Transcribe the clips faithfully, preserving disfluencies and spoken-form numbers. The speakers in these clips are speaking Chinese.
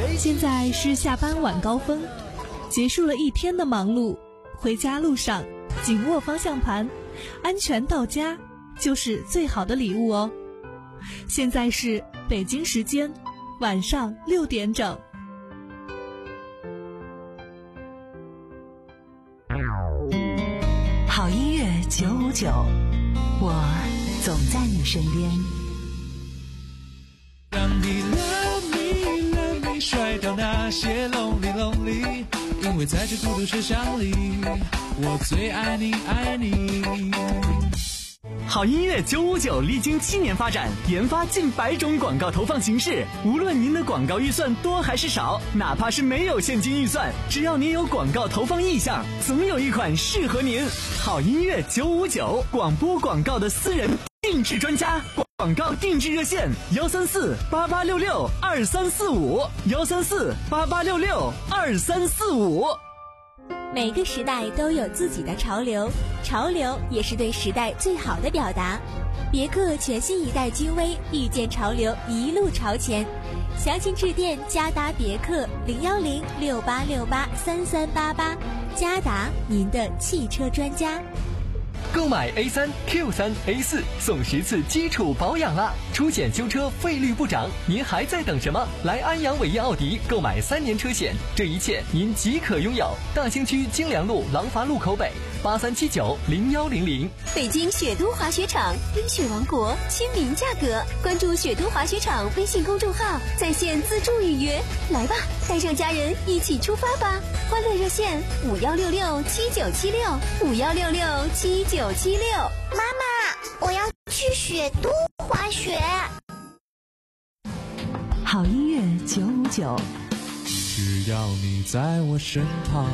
现在是下班晚高峰，结束了一天的忙碌，回家路上紧握方向盘，安全到家就是最好的礼物哦。现在是北京时间晚上六点整。 好音乐九五九，我总在你身边。 让你 love me love me 甩掉那些 lonely lonely， 因为在这孤独车厢里，我最爱你爱你。 好音乐九五九历经七年发展，研发近百种广告投放形式。无论您的广告预算多还是少，哪怕是没有现金预算，只要您有广告投放意向，总有一款适合您。好音乐九五九，广播广告的私人定制专家。广告定制热线：幺三四八八六六二三四五，幺三四八八六六二三四五。 每个时代都有自己的潮流，潮流也是对时代最好的表达。别克全新一代君威，遇见潮流，一路朝前。详情致电嘉达别克零幺零六八六八三三八八，嘉达，您的汽车专家。 购买 A 三 Q 三 A 四送十次基础保养啦！出险修车费率不涨，您还在等什么？来安阳伟业奥迪购买三年车险，这一切您即可拥有。大兴区京良路廊坊路口北八三七九零幺零零。 北京雪都滑雪场，冰雪王国，亲民价格。关注雪都滑雪场微信公众号，在线自助预约。来吧，带上家人一起出发吧！欢乐热线五幺六六七九七六五幺六六七九七六。 妈妈，我要去雪都滑雪。 好音乐九五九， 只要你在我身旁。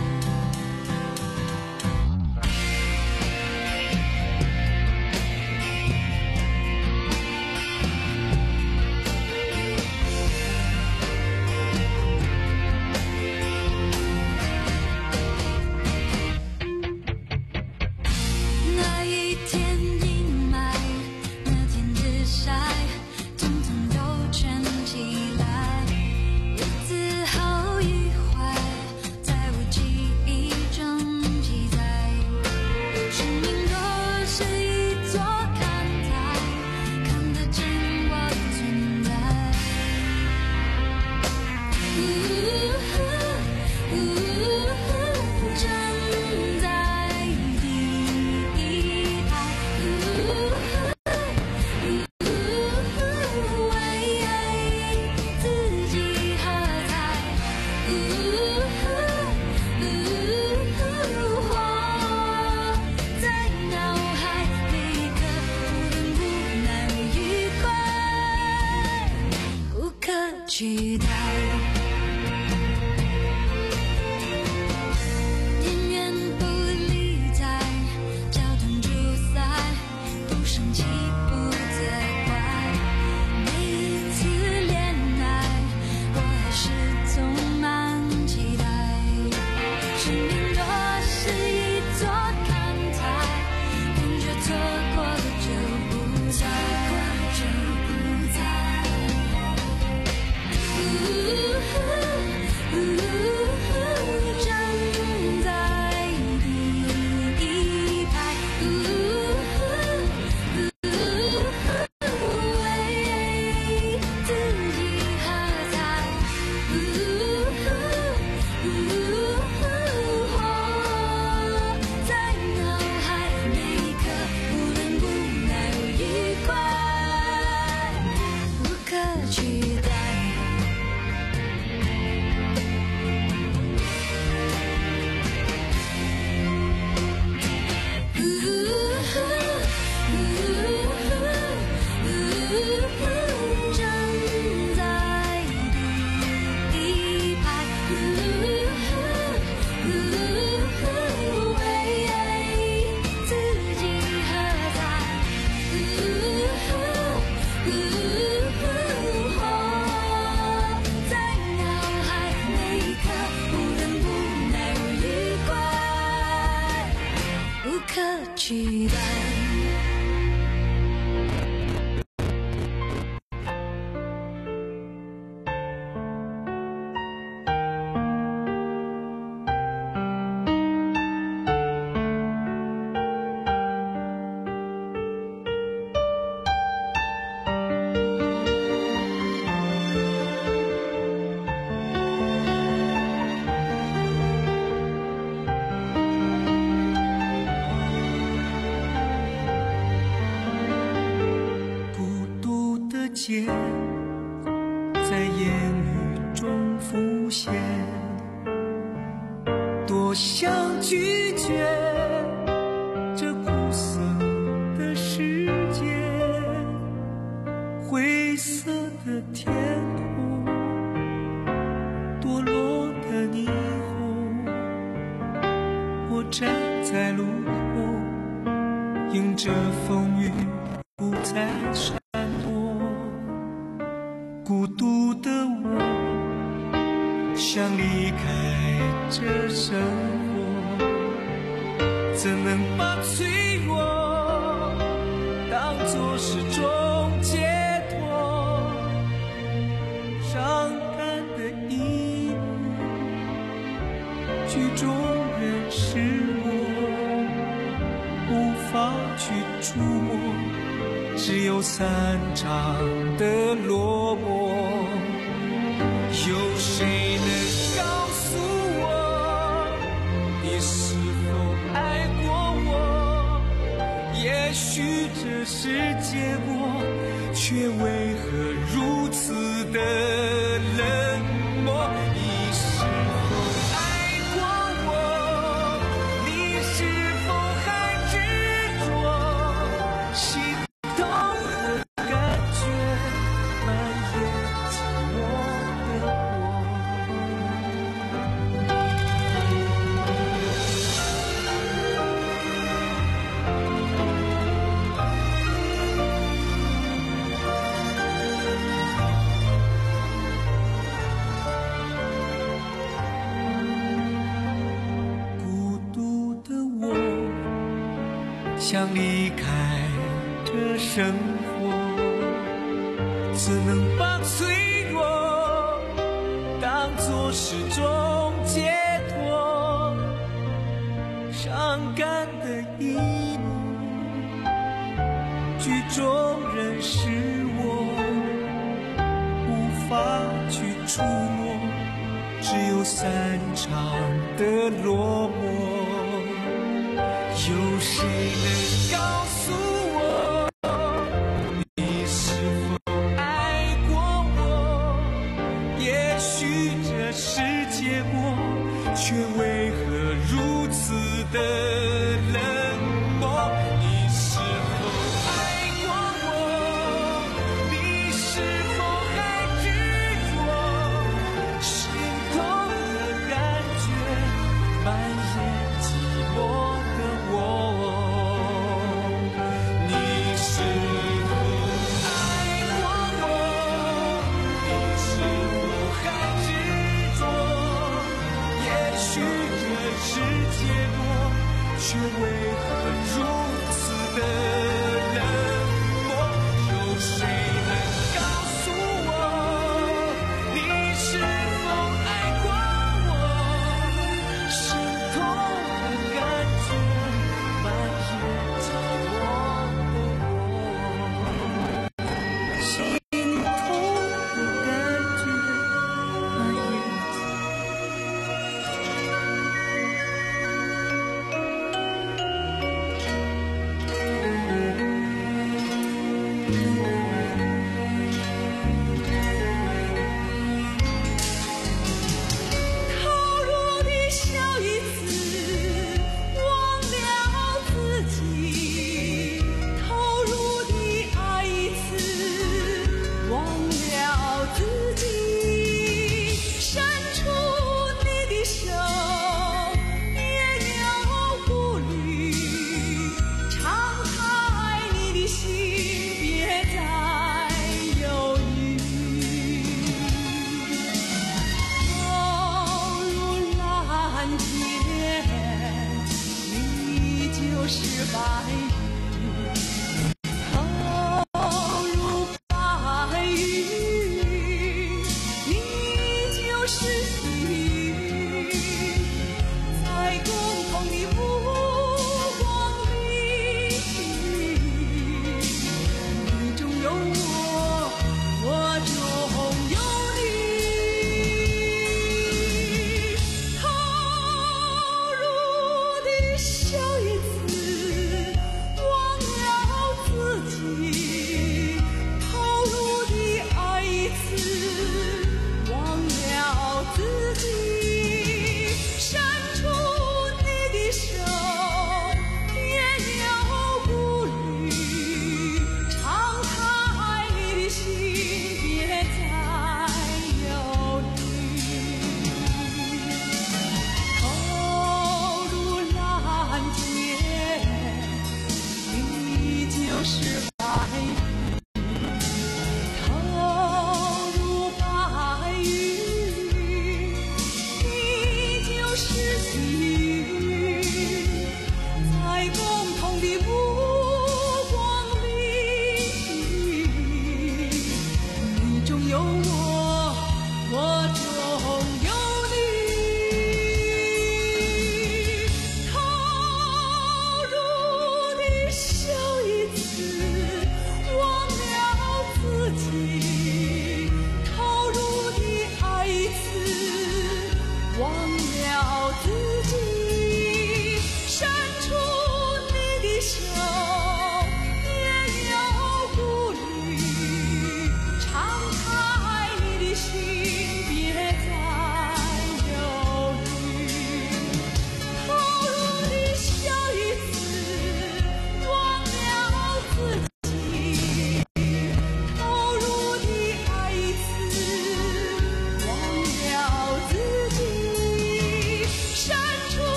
期待。田园不理睬，交通阻塞，不生气不责怪。每一次恋爱，我还是充满期待。生命若是一座看台，感觉错过了就不再，就不再。站在第一排，为自己喝彩，活在脑海，每一刻不冷不奈不愉快，无可取代。活线在言语中浮现，多想拒绝这苦涩的世界，灰色的天空，堕落的霓虹，我站在路口，迎着风雨不再闪躲，孤独的我想离开这生活，怎能把脆弱当作是种解脱？伤感的一幕，剧中人是我，无法去触摸，只有散场的落寞。有谁能告诉我，你是否爱过我？也许这是结果，却为何如此的冷漠？你是否爱过我？你是否还执着？心痛的感觉蔓延寂寞的我。孤独的我想离开这生活，只能把脆弱当作是种解脱。伤感的一幕，剧中人是我，无法去触摸，只有散场的落寞。有谁能告诉我，你是否爱过我？也许这是结果，却为何如此的冷漠？你是否爱过我？你是否还执着？心痛的感觉蔓延寂寞的我。你是否爱过我？你是否还执着？也许这是结果，却为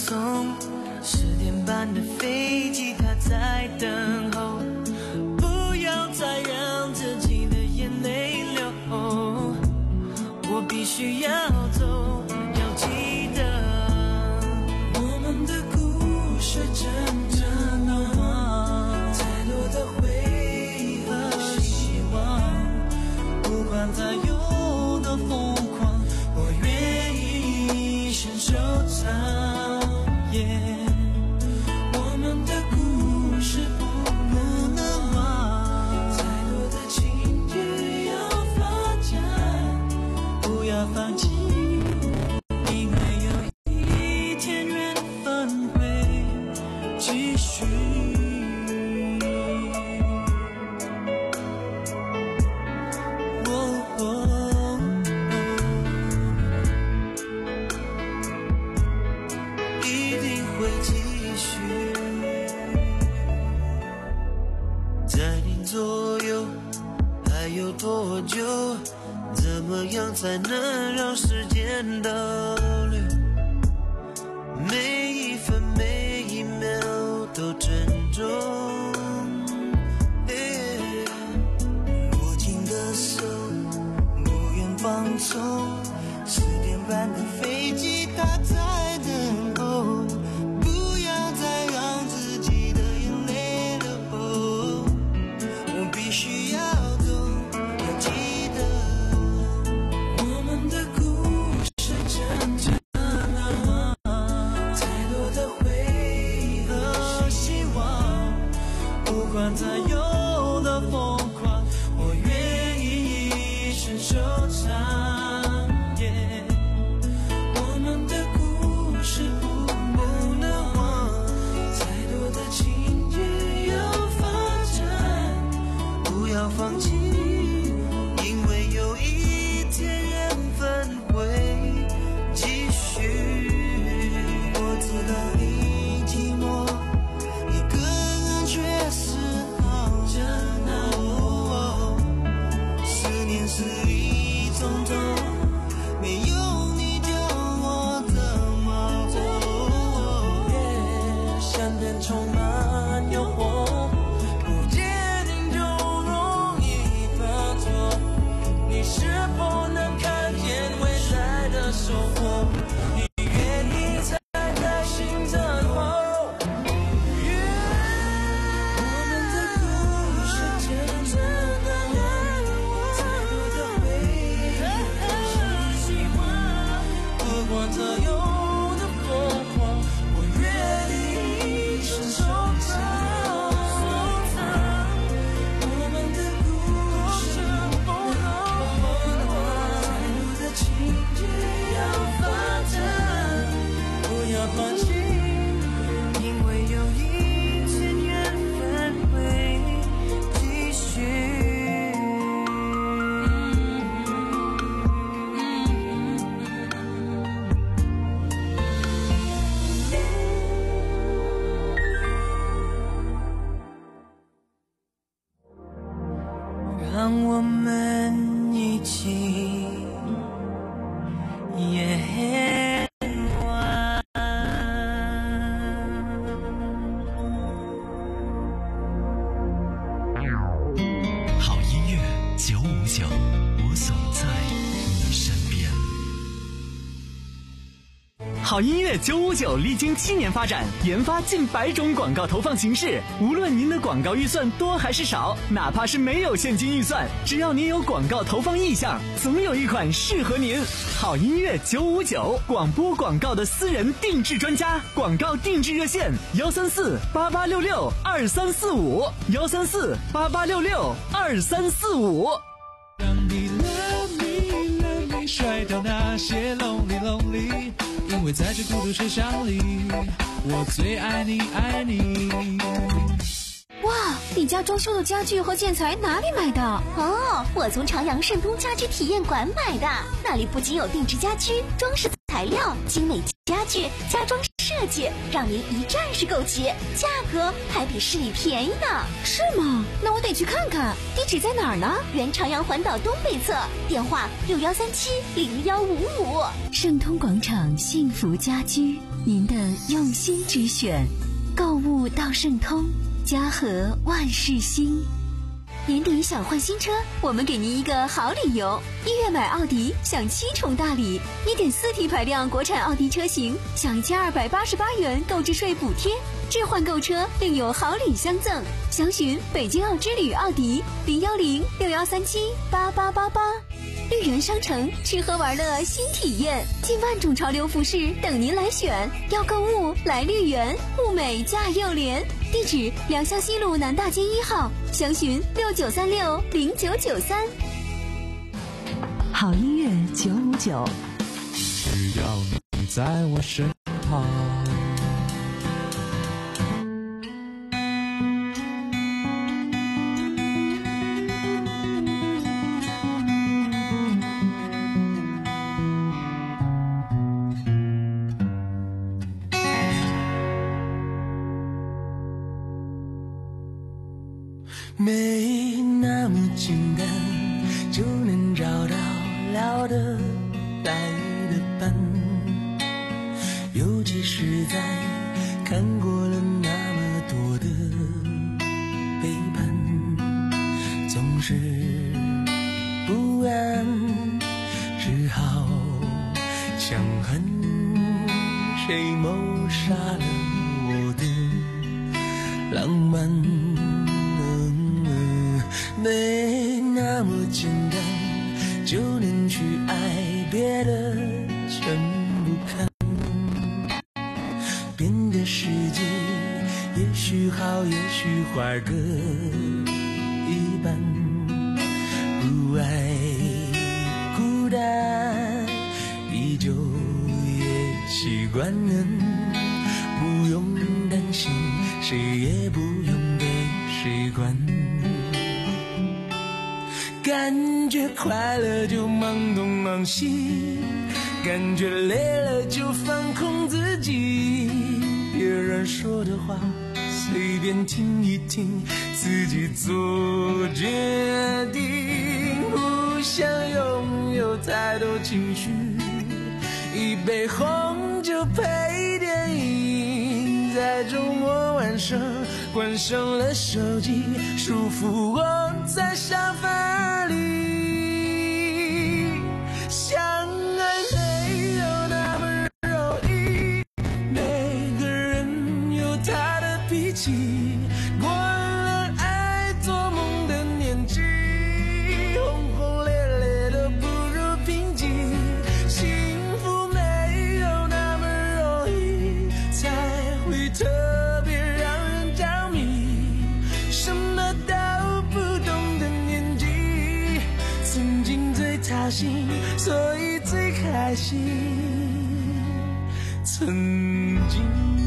松，十点半的飞机它在等候，不要再让自己的眼泪流，我必须要走，要记得我们的故事真正的梦，太多的回忆和希望，不管再有多疯狂，我愿意一生收藏。Yeah, 我们的故事不能忘，再多的情节要发展，不要放弃，因为有一天缘分会继续。多久？怎么样才能让时间倒流？每一分每一秒都珍重。握紧的手，不愿放松。十点半的飞机，它在等候。不要再让自己的眼泪流，我必须要。再有的疯狂，我愿意一生收藏。Yeah, 我们的故事不不能忘，再多的情节要发展，不要放弃，因为有一天缘分会继续。我知道你寂寞，一个人却是。是一种痛，没有你叫我怎么走？ yeah, 想念充满诱惑，不坚定就容易犯错。你是否能看见未来的收获？你愿意踩在心的后？再有的疯狂，我愿意一生收藏。我们的故事不能忘，再多的情节要发展，不要放弃，因为有一天缘分会继续。让我们一起演完。 好音乐九五九，我总在你身边。好音乐九五九历经七年发展，研发近百种广告投放形式。无论您的广告预算多还是少，哪怕是没有现金预算，只要您有广告投放意向，总有一款适合您。好音乐九五九，广播广告的私人定制专家，广告定制热线：幺三四八八六六二三四五，幺三四八八六六二三四五。 让你 love me love me 甩掉那些 lonely lonely， 因为在这孤独车厢里，我最爱你爱你。 哇，你家装修的家具和建材哪里买的？ 哦，我从朝阳盛通家居体验馆买的，那里不仅有定制家居、装饰材料、精美家具、家装设计，让您一站式购齐，价格还比市里便宜呢。 是吗？那我得去看看。地址在哪儿呢？ 原朝阳环岛东北侧，电话六幺三七零幺五五。 盛通广场幸福家居您的用心之选，购物到盛通，嘉禾万事兴。 年底想换新车，我们给您一个好理由。一月买奥迪享七重大礼， 一点四 T 排量国产奥迪车型享一千二百八十八元购置税补贴，置换购车另有好礼相赠。详询北京奥之旅奥迪零幺零六幺三七八八八八。绿园商城吃喝玩乐新体验，近万种潮流服饰等您来选。要购物来绿园，物美价又廉。地址：良乡西路南大街一号，详询六九三六零九九三。 好音乐九五九， 只要你在我身旁。 没那么简单就能找到聊得来的伴，尤其是在看过了那么多的背叛，总是不安，只好想恨谁谋杀了我的浪漫。没那么简单就能去爱，别的全不看。变的世界也许好也许坏各一半，不爱孤单依旧也习惯，不用担心谁也不用被谁管。感觉快乐就忙东忙西，感觉累了就放空自己，别人说的话随便听一听，自己做决定。不想拥有太多情绪，一杯红酒配电影，在周末晚上关上了手机，舒服窝在沙发里。相爱没有那么容易，每个人有他的脾气，过了爱做梦的年纪，轰轰烈烈的不如平静。幸福没有那么容易，才会特别让人着迷。什么都不懂的年纪，曾经最踏心，所以最开心。曾经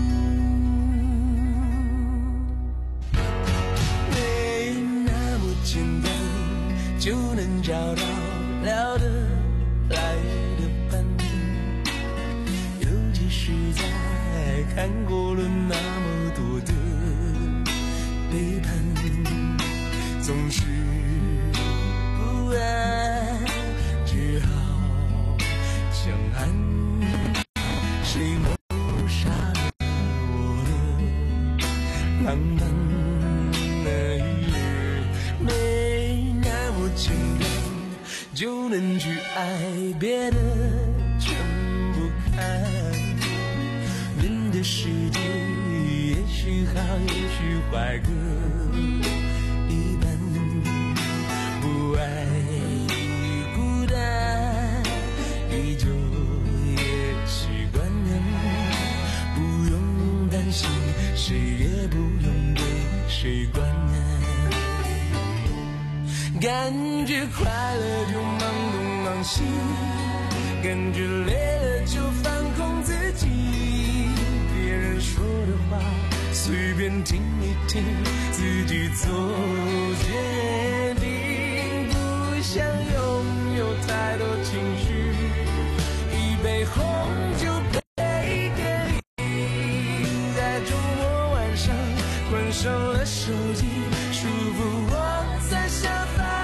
没那么简单就能找到聊得来的伴，尤其是在看过了那么多的背叛，总是不安，只好想喊谁谋杀了我的浪漫。没那么简单就能去爱，别的全不看。人的世界也许好也许坏各一半，不爱孤单依旧也习惯，不用担心谁也不用被谁管。感觉快乐就忙东忙西，感觉累了就放空自己，别人说的话随便听一听，自己做决定。不想拥有太多情绪，一杯红酒配电影，在周末晚上关上了手机，舒服窝在沙发。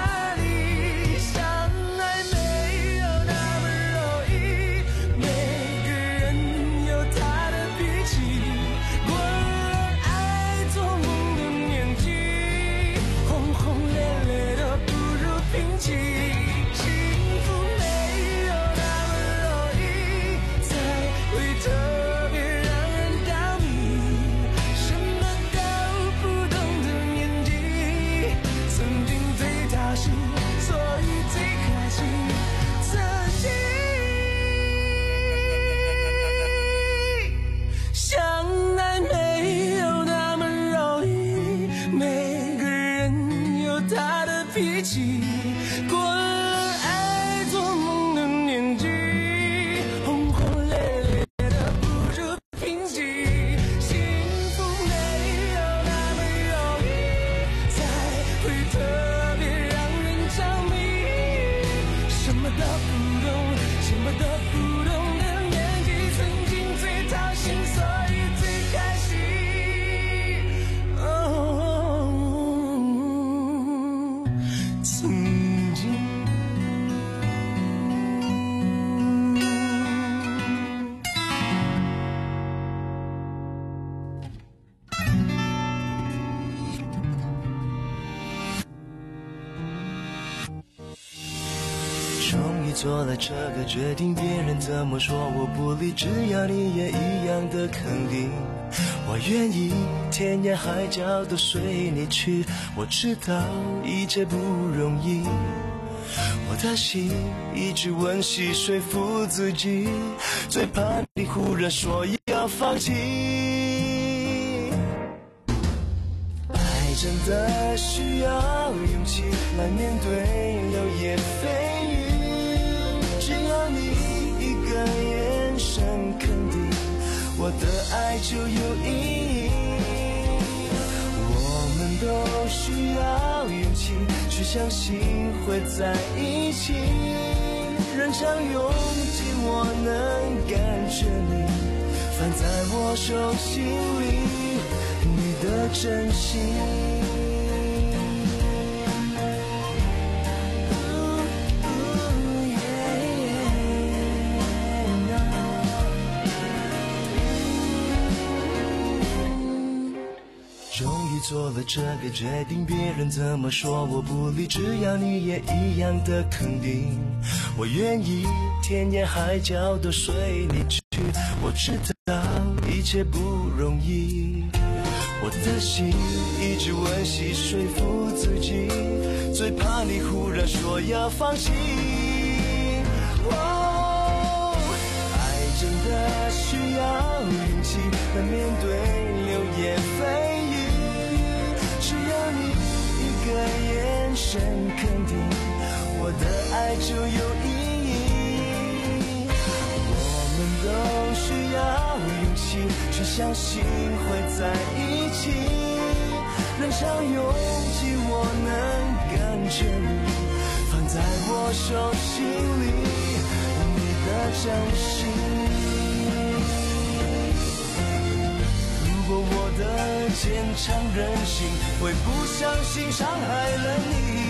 于做了这个决定，别人怎么说我不理，只要你也一样的肯定。我愿意天涯海角都随你去，我知道一切不容易，我的心一直温习说服自己，最怕你忽然说要放弃。爱真的需要勇气来面对流言蜚语，只要你一个眼神肯定，我的爱就有意义。我们都需要勇气去相信会在一起，人潮拥挤我能感觉你放在我手心里，你的真心。做了这个决定，别人怎么说我不理，只要你也一样的肯定，我愿意天涯海角都随你去，我知道一切不容易，我的心一直温习说服自己，最怕你忽然说要放弃。哦，爱真的需要勇气来面对流言蜚语，只要你一个眼神肯定，我的爱就有意义。我们都需要勇气去相信会在一起，人潮拥挤我能感觉你放在我手心里，你的真心。如果我的坚强任性会不小心伤害了你，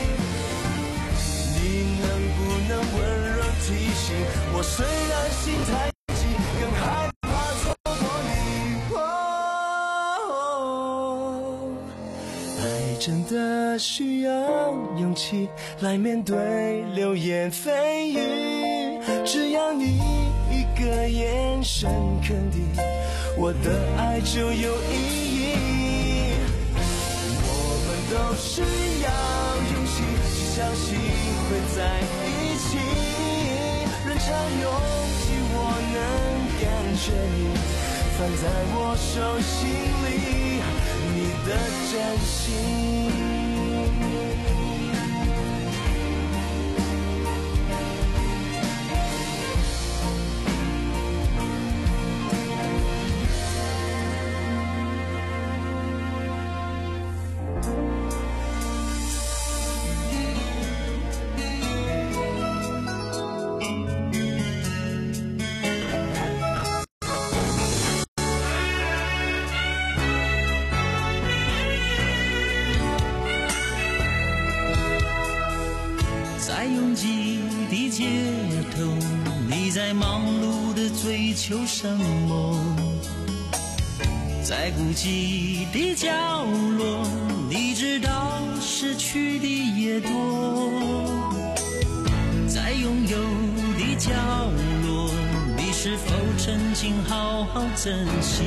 你能不能温柔提醒我，虽然心太急更害怕错过你。哦，爱真的需要勇气来面对流言蜚语，只要你一个眼神肯定，我的爱就有意义。我们都需要勇气去相信会在一起，人潮拥挤我能感觉你放在我手心里，你的真心。 在拥挤的街头，你在忙碌的追求什么？在孤寂的角落，你知道失去的也多。在拥有的角落，你是否曾经好好珍惜？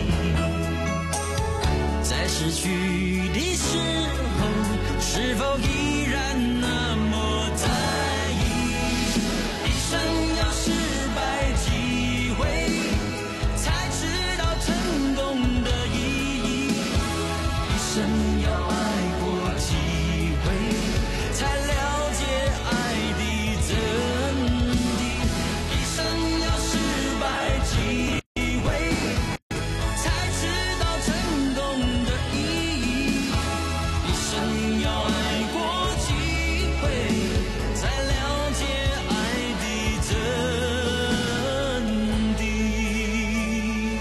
在失去的时候，是否依然那么在意？一生有失败机会，才知道成功的意义。一生要爱过几回，才了解爱的真谛。一生要失败几回，才知道成功的意义。一生要爱过几回，才了解爱的真谛。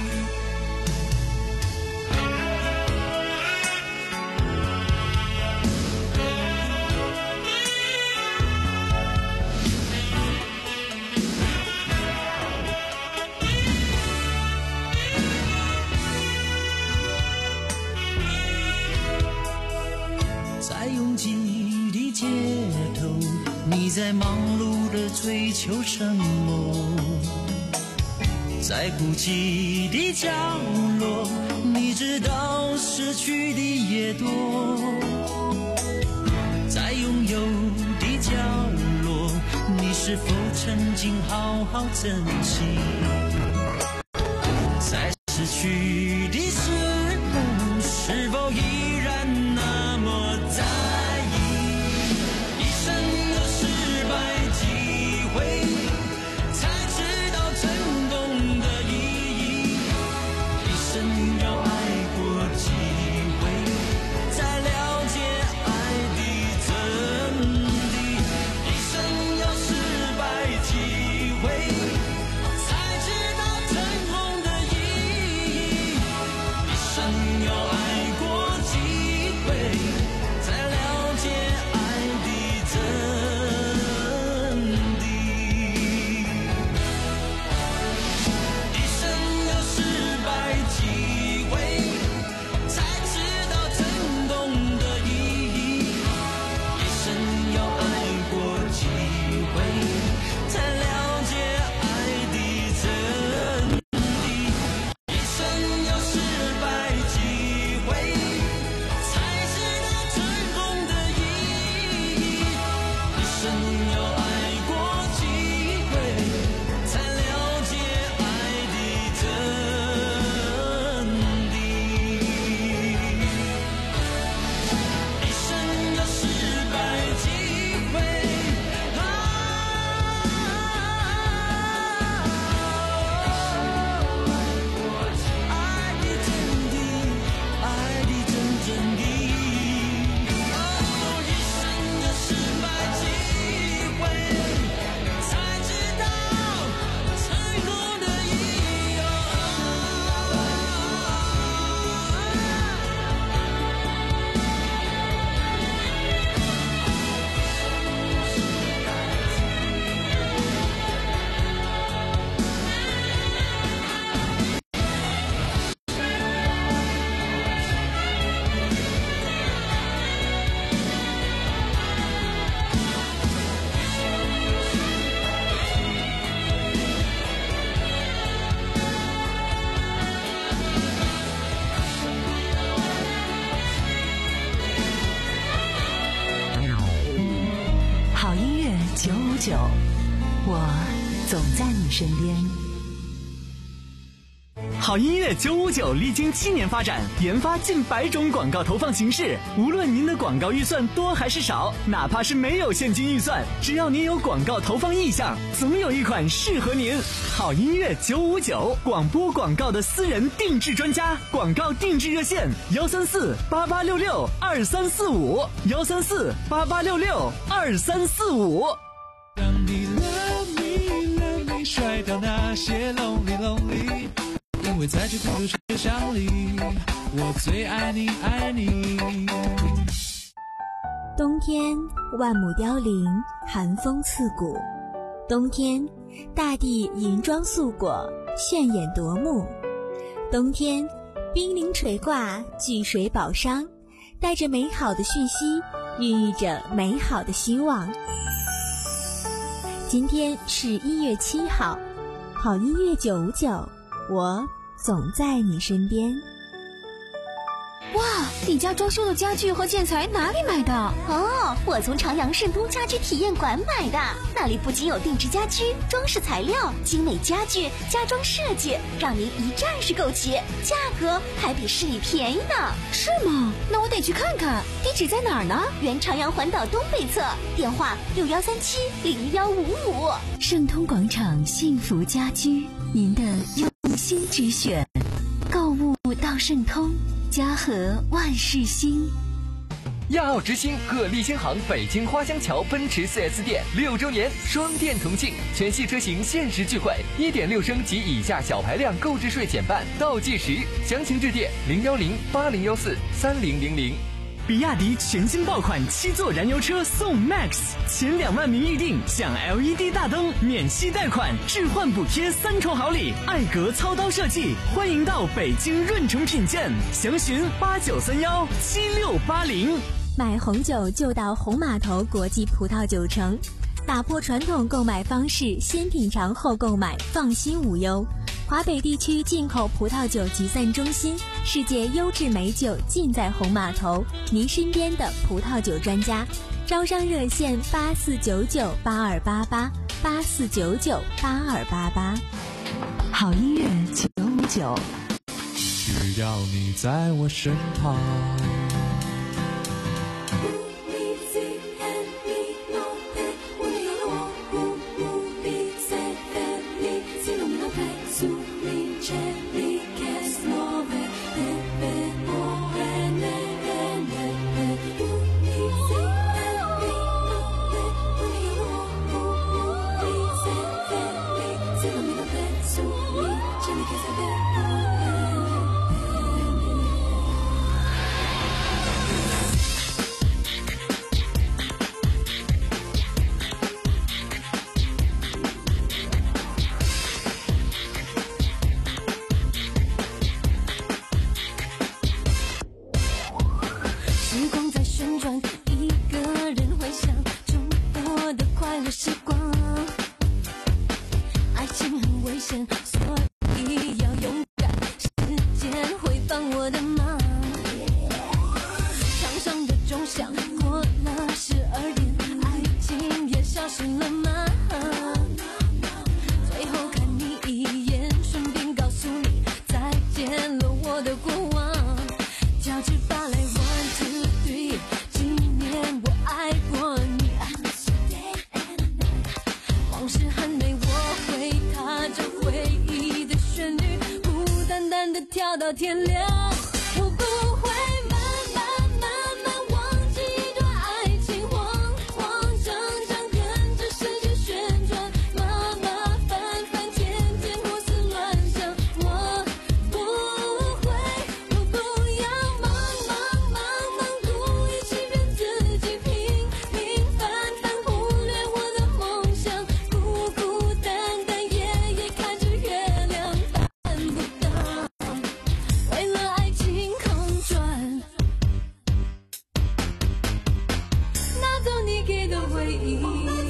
在拥挤的街头， 你在忙碌的追求什么？在孤寂的角落，你知道失去的也多。在拥有的角落，你是否曾经好好珍惜？在失去的时候，是否依然那么在意？一生有失败机会，才知道成功的意义。一生有爱过机会，才了解爱的真谛。一生有失败机会，才知道成功的意义。一生有爱过机会，才了解爱的真谛。一生有失败机会，才知道成功的意义。一生有爱过机会，才了解爱的真谛。一生有失败机会，才知道成功的意义。一生有爱过机会，才了解爱的真谛。一生有失败机会，啊，爱的真谛，爱的真正意义。哦，一生有失败机会，才知道成功的意义。 好音乐九五九，我总在你身边。 好音乐九五九历经七年发展，研发近百种广告投放形式。无论您的广告预算多还是少，哪怕是没有现金预算，只要您有广告投放意向，总有一款适合您。好音乐九五九，广播广告的私人定制专家，广告定制热线：幺三四八八六六二三四五，幺三四八八六六二三四五。 让你 love me love me 甩掉那些 lonely lonely， 因为在这孤独世上里，我最爱你爱你。 冬天万亩凋零，寒风刺骨。冬天大地银装素裹，炫眼夺目。冬天冰凌垂挂，巨水宝商，带着美好的讯息，孕育着美好的希望。今天是一月七号，好音乐九五九，我总在你身边。 哇，你家装修的家具和建材哪里买的？ 哦，我从长阳盛通家居体验馆买的，那里不仅有定制家居、装饰材料、精美家具、家装设计，让您一站式购齐，价格还比市里便宜呢。 是吗？那我得去看看。地址在哪儿呢？ 原长阳环岛东北侧，电话六幺三七零幺五五。 盛通广场幸福家居，您的用心之选，购物到盛通，家和万事兴。 亚奥之星贺立新行北京花乡桥奔驰 四 S 店六周年双店同庆，全系车型限时钜惠， 一点六升及以下小排量购置税减半，倒计时。详情致电零幺零八零幺四三零零零。 比亚迪全新爆款七座燃油车送 Max， 前两万名预定享 L E D 大灯、免息贷款、置换补贴三重好礼，艾格操刀设计，欢迎到北京润城品鉴，详询八九三幺七六八零。 买红酒就到红码头国际葡萄酒城， 打破传统购买方式，先品尝后购买，放心无忧。华北地区进口葡萄酒集散中心，世界优质美酒尽在红码头，您身边的葡萄酒专家。招商热线八四九九八二八八八四九九八二八八。 好音乐九五九， 需要你在我身旁。 到天亮，我不会慢慢慢慢忘记一段爱情，慌慌张张跟着世界旋转，麻麻烦烦天天胡思乱想。我不会，我不要忙忙忙忙故意欺骗自己，平平凡凡忽略我的梦想，孤孤单单夜夜看着月亮办不到。为了爱情空转，拿走你给的回忆。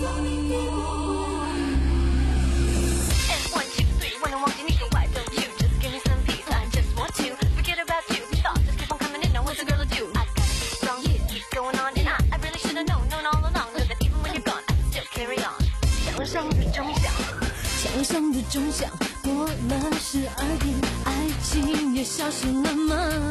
And one two three， 我能忘记你的 Why don't you just give me some peace? I just want to forget about you. Thoughts just keep on coming in. Now what's a girl to do? I gotta be strong. Keep going on and on. I really should've known, known all along. Know that even when you're gone, I can still carry on. 墙上的钟响，墙上的钟响，过了十二点，爱情也消失了吗？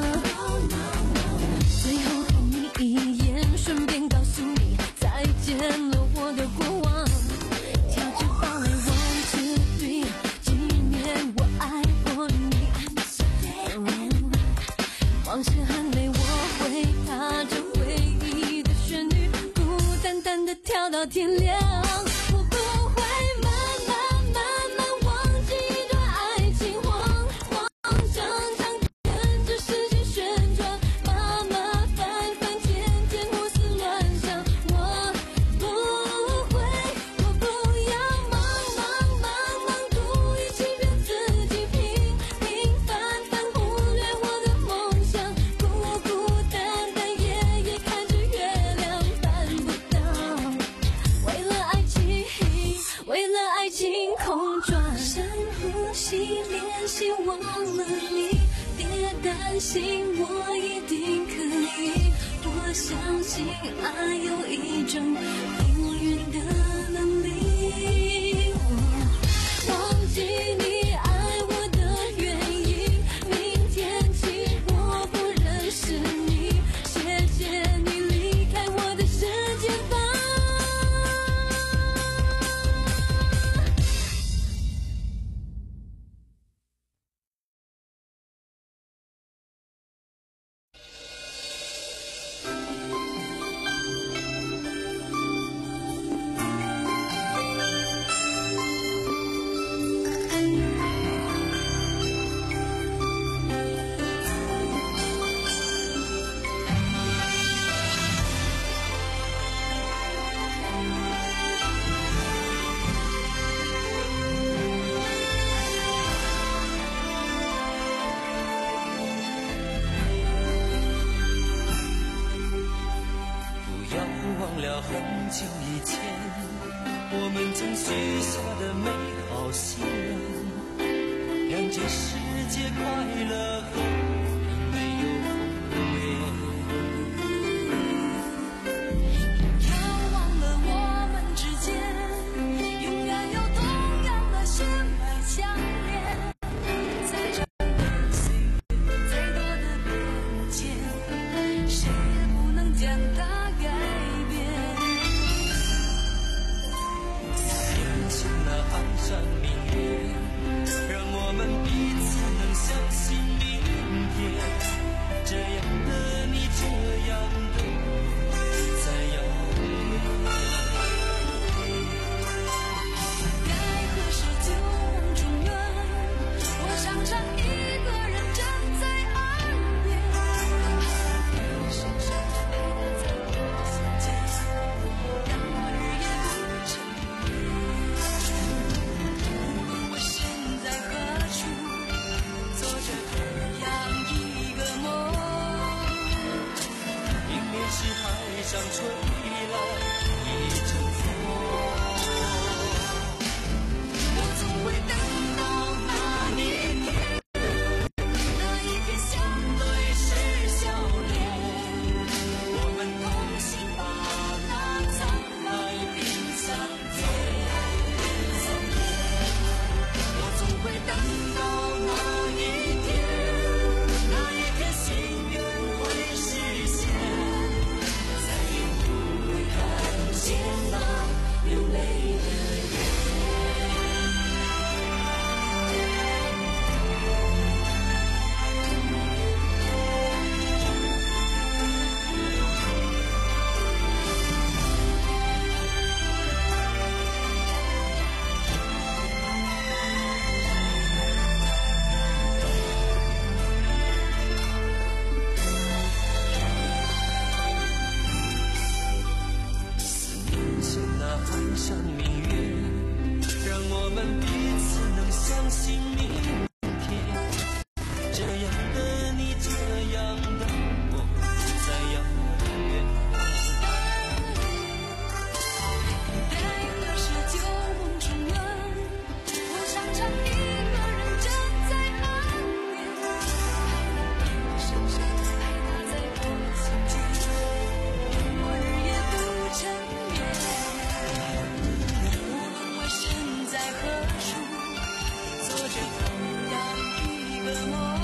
最后看你一眼，顺便告诉你再见了我的过往。跳着芭蕾 one two three， 纪念我爱过你。嗯，往事还没我会踏着回忆的旋律，孤单单的跳到天亮。我不会慢慢慢慢忘记一段爱情，慌慌张张跟着世界旋转，麻麻烦烦天天胡思乱想。我不会，我不要忙忙忙忙故意欺骗自己，平平凡凡忽略我的梦想，孤孤单单夜夜看着月亮办不到。为了爱情，为了爱情空转，深呼吸练习忘了你，别担心我一定可以，我相信爱有一种幸运的能力。忘记你爱我的原因，明天起我不认识你，谢谢你离开我的世界吧。 不要忘了很久以前， 我们曾许下的美好心愿，让这世界快乐和没有风遥望了我们之间，永远有同样的血脉相连。再长的岁月，再多的变迁，谁也不能将它改变。 相信那岸上明月，让我们彼此能相信明天。这样的你，这样的我，在遥远。 该何时就梦中圆？我常常一个人站在岸边，深深陪他在我心间，让我日夜不沉眠。无论我身在何处，做着同样一个梦， 迎面是海上吹来一阵风。 我总会等到那一天，那一天相对是笑脸，我们同心把那沧海并相随。我总会等到那一天，那一天心愿会实现，再也不会看见那流泪的眼。 像那岸上明月，让我们彼此能相信明天。这样的你，这样的我，在遥远。 该何时就梦中圆？我常常一个人站在岸边，深深陪他在我心间，我日夜不沉眠。无论我身在何处，做着同样一个梦，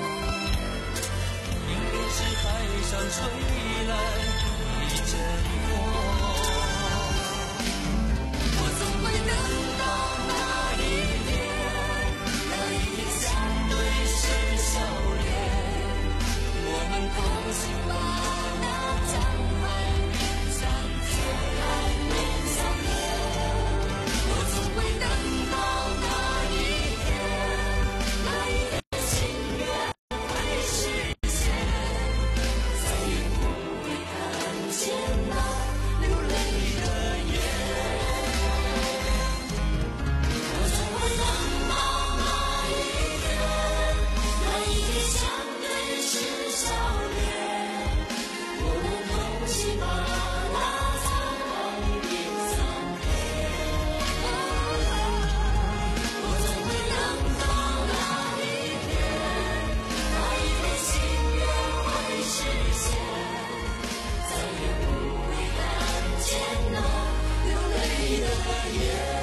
迎面是海上吹来一阵风。 我总会等到那一天，那一天相对是笑脸，我们同心把那沧海并相随，并相连。我总会等到那一天，那一天心愿会实现，再也不会看见那流泪的眼。我总会等到那一天，那一天相对是笑脸，我们同心把那沧海并相陪。我总会等到那一天，那一天心愿会实现，再也不会看见那流泪的眼。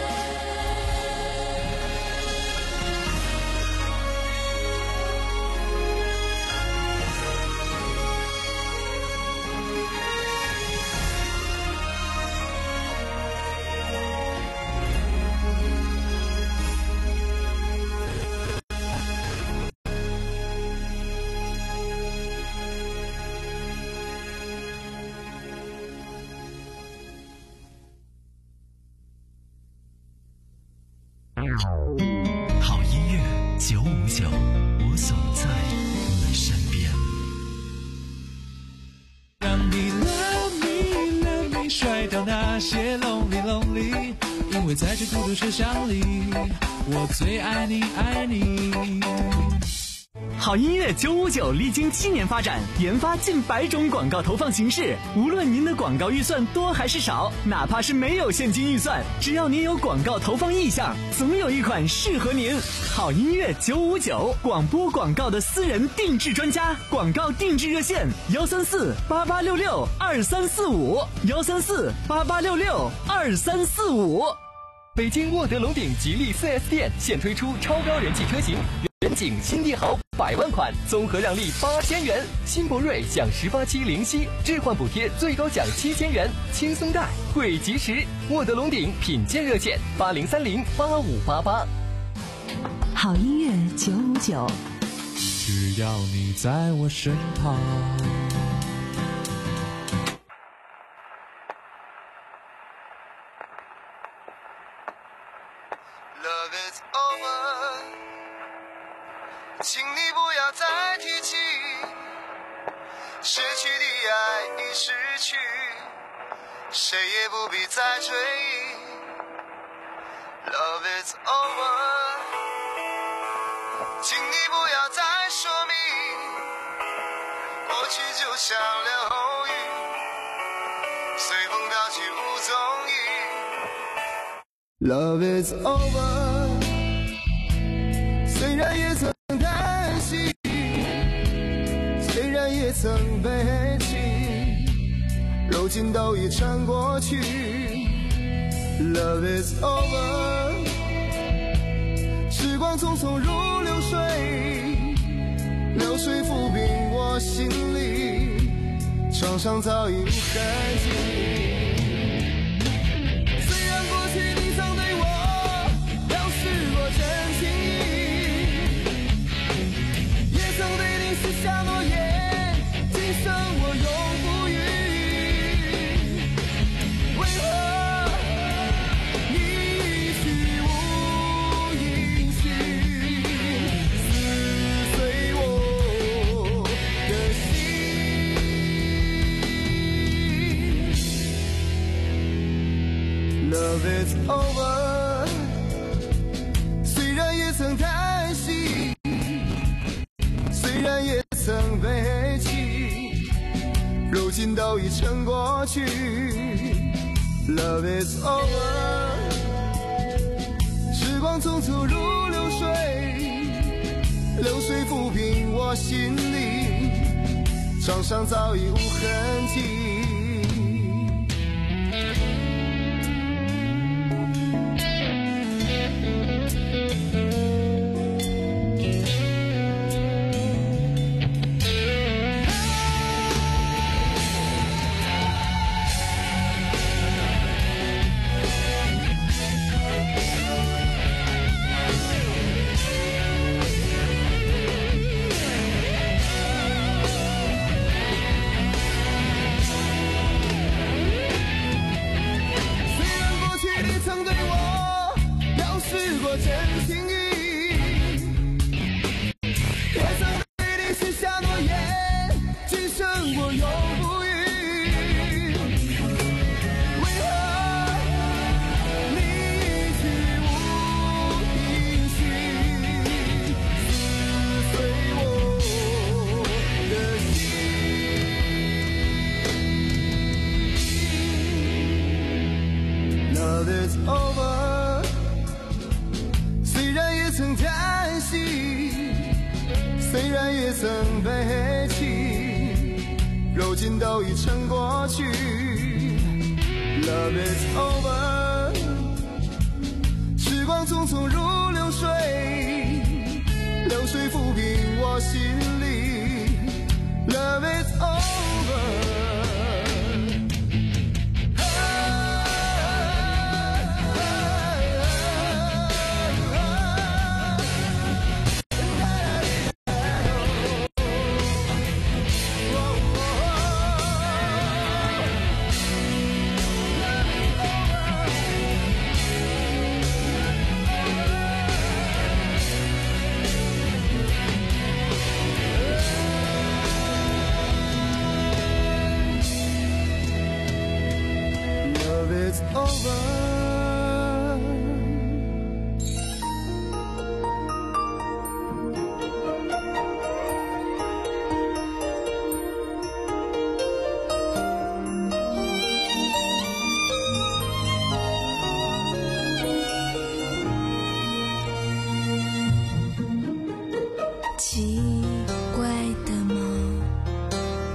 好音乐九五九，我总在你身边。 让你 love me love me 甩掉那些 lonely lonely， 因为在这孤独车厢里，我最爱你爱你。 好音乐九五九历经七年发展，研发近百种广告投放形式。无论您的广告预算多还是少，哪怕是没有现金预算，只要您有广告投放意向，总有一款适合您。好音乐九五九，广播广告的私人定制专家，广告定制热线：幺三四八八六六二三四五，幺三四八八六六二三四五。 北京沃德龙鼎吉利 四 S 店现推出超高人气车型。远景新帝豪百万款，综合让利八千元；新博瑞享十八期零息置换补贴，最高享七千元，轻松贷惠及时。沃德龙鼎品鉴热线：八零三零八五八八。 好音乐九五九， 只要你在我身旁。 Love is over， 请你不要再提起，失去的爱已失去，谁也不必再追忆。Love is over， 请你不要再说明，过去就像凉后雨，随风飘去无踪影。Love is over， 虽然也曾叹息，虽然也曾悲泣，如今都已成过去。Love is over， 时光匆匆如流水，流水抚平我心里，创伤早已无痕迹。下诺言，今生我永不渝。为何你一去无音讯，撕碎我的心。Love is over， 虽然也曾叹息，虽然也曾悲泣，如今都已成过去。Love is over， 时光匆匆如流水，流水抚平我心里，创伤早已无痕迹。Over， 虽然也曾叹息，虽然也曾悲泣，如今都已成过去。Love is over， 时光匆匆如流水，流水抚平我心里。Love is over。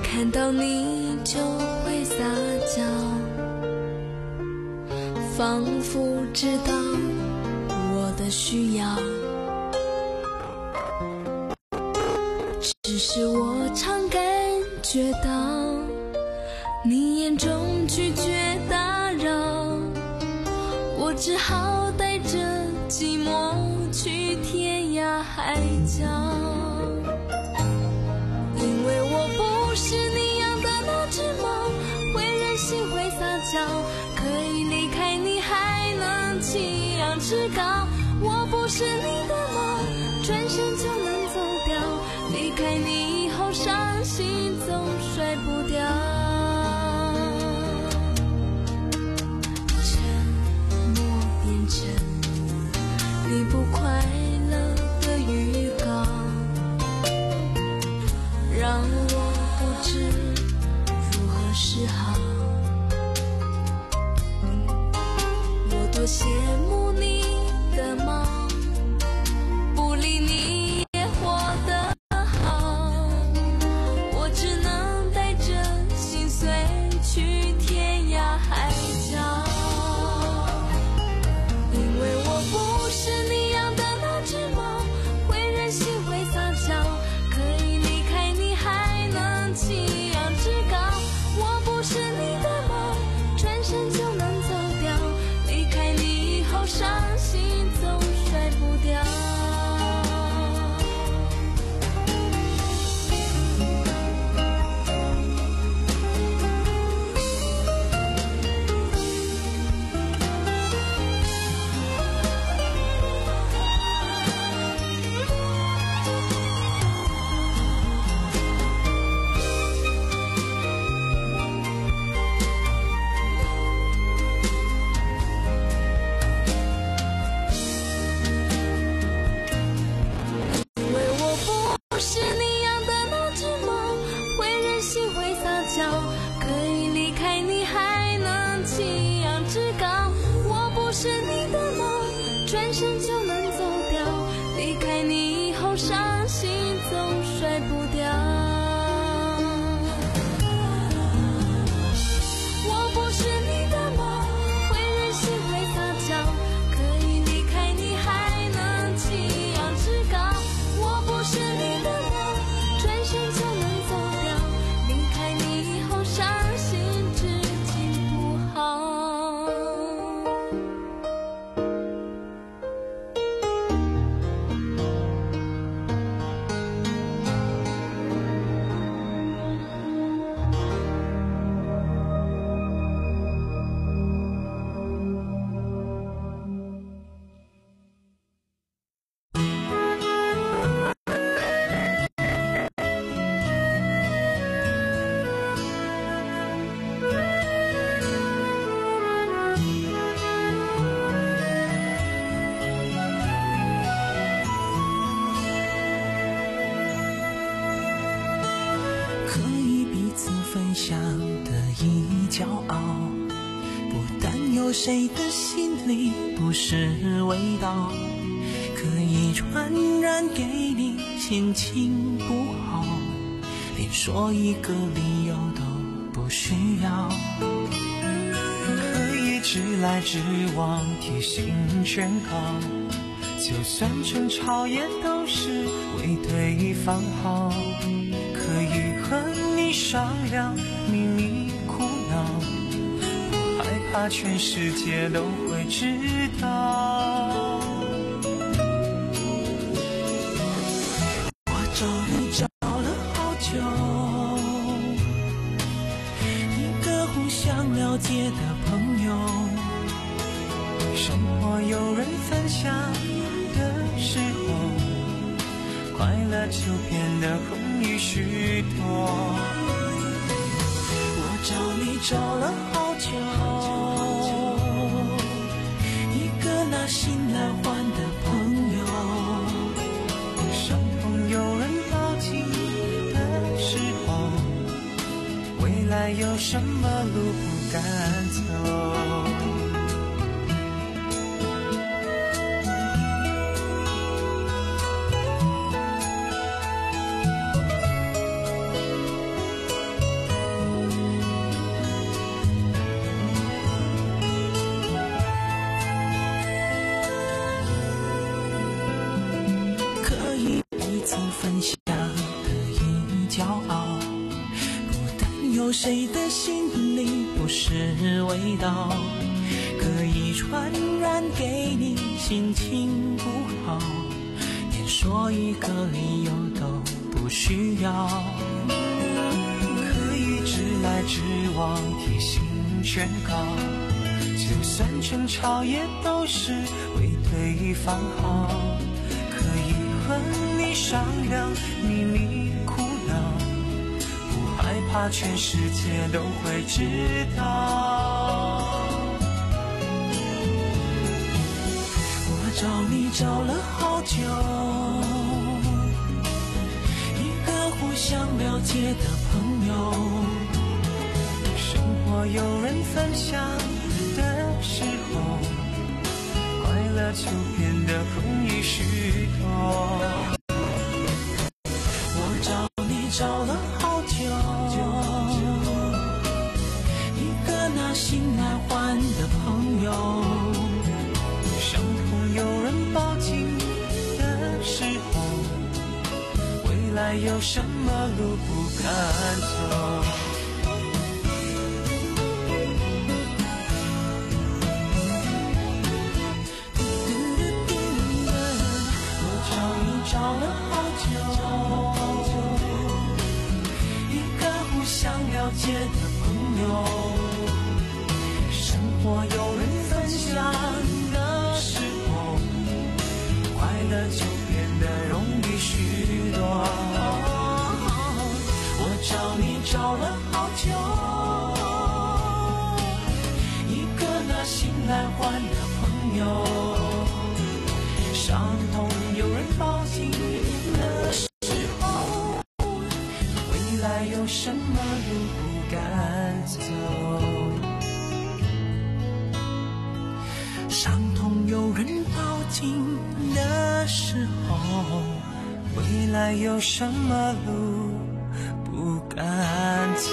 看到你就会撒娇，仿佛知道我的需要，只是我常感觉到你眼中拒绝打扰，我只好带着寂寞去天涯海角，因为我不是你养的那只猫，会任性会撒娇，可以离开你还能弃养志高，我不是你的猫，转身就能走掉，离开你以后伤心总甩不掉，沉默变成你不快乐的预告，让我不知如何是好，我多羡慕你的猫，不理你也活得好，我只能带着心碎去天涯海角，因为我不是你养的那只猫，会任性会撒娇，可以离开你还能弃养志高，我不是你的猫，转身就能走掉，离开你以后伤心总甩不掉，因为我不是你养的那只猫，会任性会撒娇，可以离开你还能弃养志高，我不是你的猫，转身就能走掉，离开你以后伤心总甩不掉，我不是你的猫，会任性会撒娇，可以离开你还能弃养志高，我不是你的猫，转身就能走掉，离开你以后伤心至今不好。 可以彼此分享的一骄傲，不担忧谁的心里不是味道，可以传染给你心情不好，连说一个理由都不需要，可以直来直往贴心劝告，就算争吵也都是为对方好，可以和你商量秘密苦恼，不害怕全世界都会知道，我找你找了好久，一个互相了解的朋友，生活有人分享的时候，快乐就变得容易许多，我找你找了好久，一个拿心来换的朋友，伤痛有人抱紧的时候，未来有什么路不敢走， 有谁的心里不是味道，可以传染给你心情不好，连说一个理由都不需要，可以直来直往提醒劝告，就算争吵也都是为对方好，可以和你商量秘密苦恼，不害怕全世界都会知道。我找你找了好久，一个互相了解的朋友，生活有人分享的时候，快乐就变得容易许多。我找你找了好久，一个拿心来换的朋友，伤痛有人抱紧的时候，未来有什么路不敢走。找了好久，一个互相了解的朋友，生活有人分享的时候，快乐就变得容易许多。我找你找了好久，一个拿心来换的朋友，伤痛有人抱紧的时候，未来有什么路不敢走？伤痛有人抱紧的时候，未来有什么路不敢走？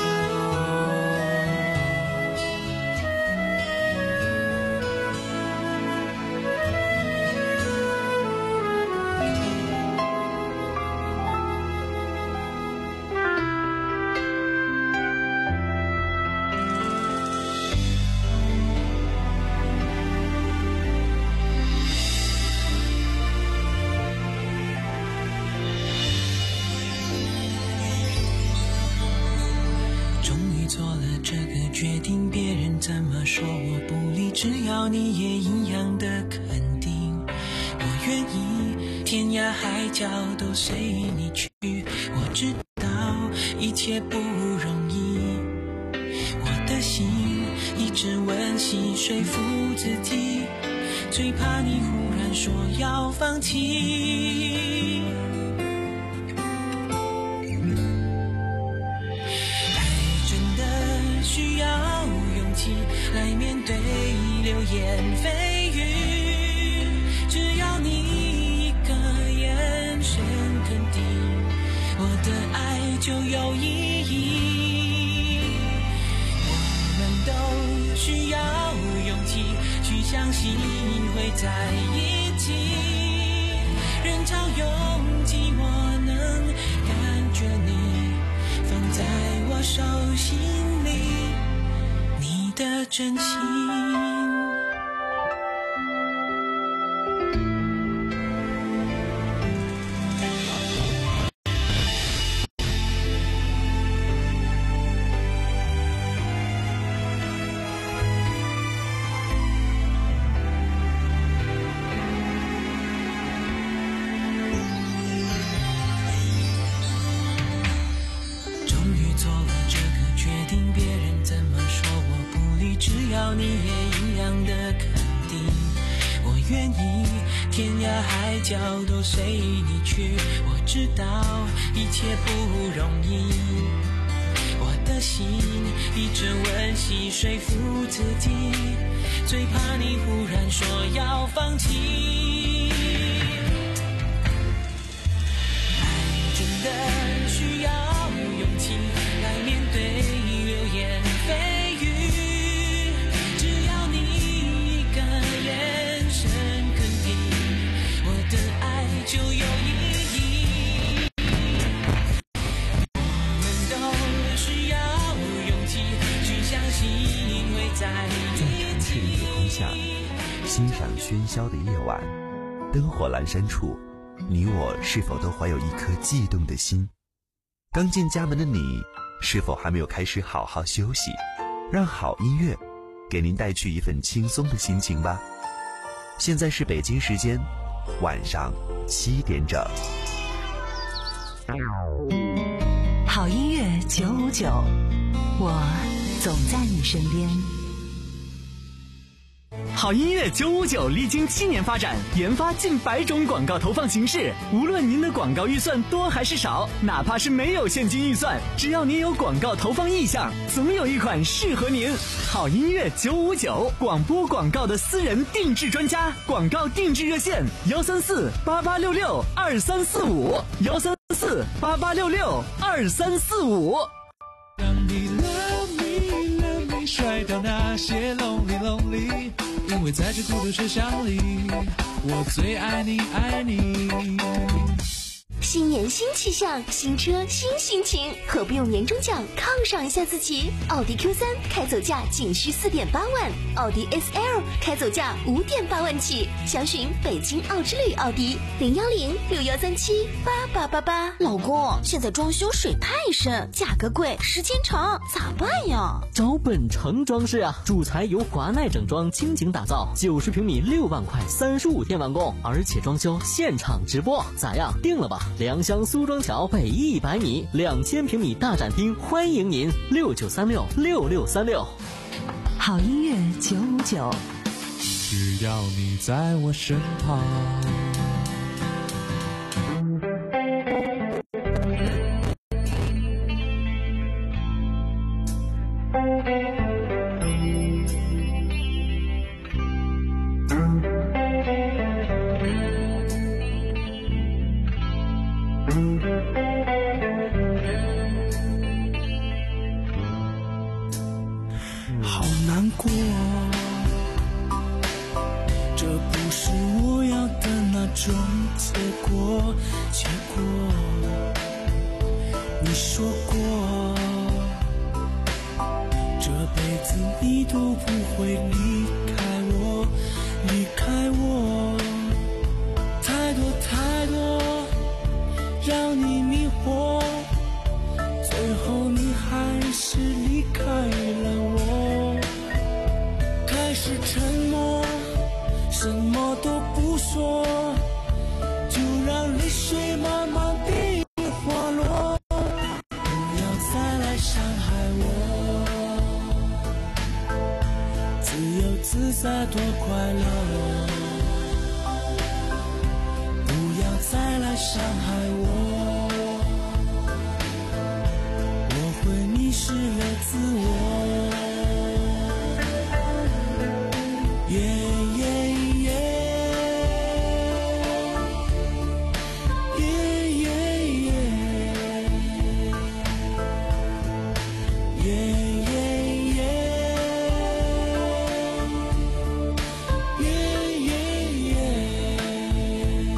决定别人怎么说我不理，只要你也一样的肯定，我愿意天涯海角都随你去。我知道一切不容易，我的心一直温习说服自己，最怕你忽然说要放弃。需要勇气来面对流言蜚语，只要你一个眼神肯定，我的爱就有意义。我们都需要勇气去相信会在一起，人潮拥挤我能感觉你放在我手心里的真心。终于做了这个决定，别人怎么说我不理，只要你也一样的肯定，我愿意天涯海角都随你去。我知道一切不容易，我的心一直温习说服自己，最怕你忽然说要放弃。爱真的需要勇气来面对流言蜚语，只要你一个眼神肯定，我的爱就有意义。我们都需要下，欣赏喧嚣的夜晚，灯火阑珊处，你我是否都怀有一颗悸动的心？刚进家门的你，是否还没有开始好好休息？让好音乐给您带去一份轻松的心情吧。现在是北京时间晚上七点整。 好音乐九五九，我总在你身边。 好音乐九五九历经七年发展，研发近百种广告投放形式。无论您的广告预算多还是少，哪怕是没有现金预算，只要您有广告投放意向，总有一款适合您。好音乐九五九，广播广告的私人定制专家，广告定制热线幺三四八八六六二三四五幺三四八八六六二三四五。 让你 love me love me 甩掉那些 lonely lonely， 因为在这孤独车厢里，我最爱你爱你。 新年新气象，新车新心情，何不用年终奖犒赏一下自己？奥迪 Q 三 开走价仅需四点八万，奥迪 S L 开走价五点八万起。详询北京奥之旅奥迪零幺零六幺三七八八八八。老公，现在装修水太深，价格贵，时间长，咋办呀？ 找本城装饰啊，主材由华奈整装倾情打造，九十平米六万块，三十五天完工，而且装修现场直播，咋样？定了吧？良乡苏庄桥北一百米，两千平米大展厅，欢迎您六九三六六六三六。 好音乐九五九， 只要你在我身旁。 好难过，这不是我要的那种结果。结果，你说过，这辈子你都不会离开我，离开我。太多太多让你迷惑，最后你还是离开了我。开始沉默，什么都不说，就让泪水慢慢地滑落。不要再来伤害我，自由自在多快乐。不要再来伤害我，我会迷失了自我。耶耶耶，耶耶耶，耶耶耶，耶耶耶。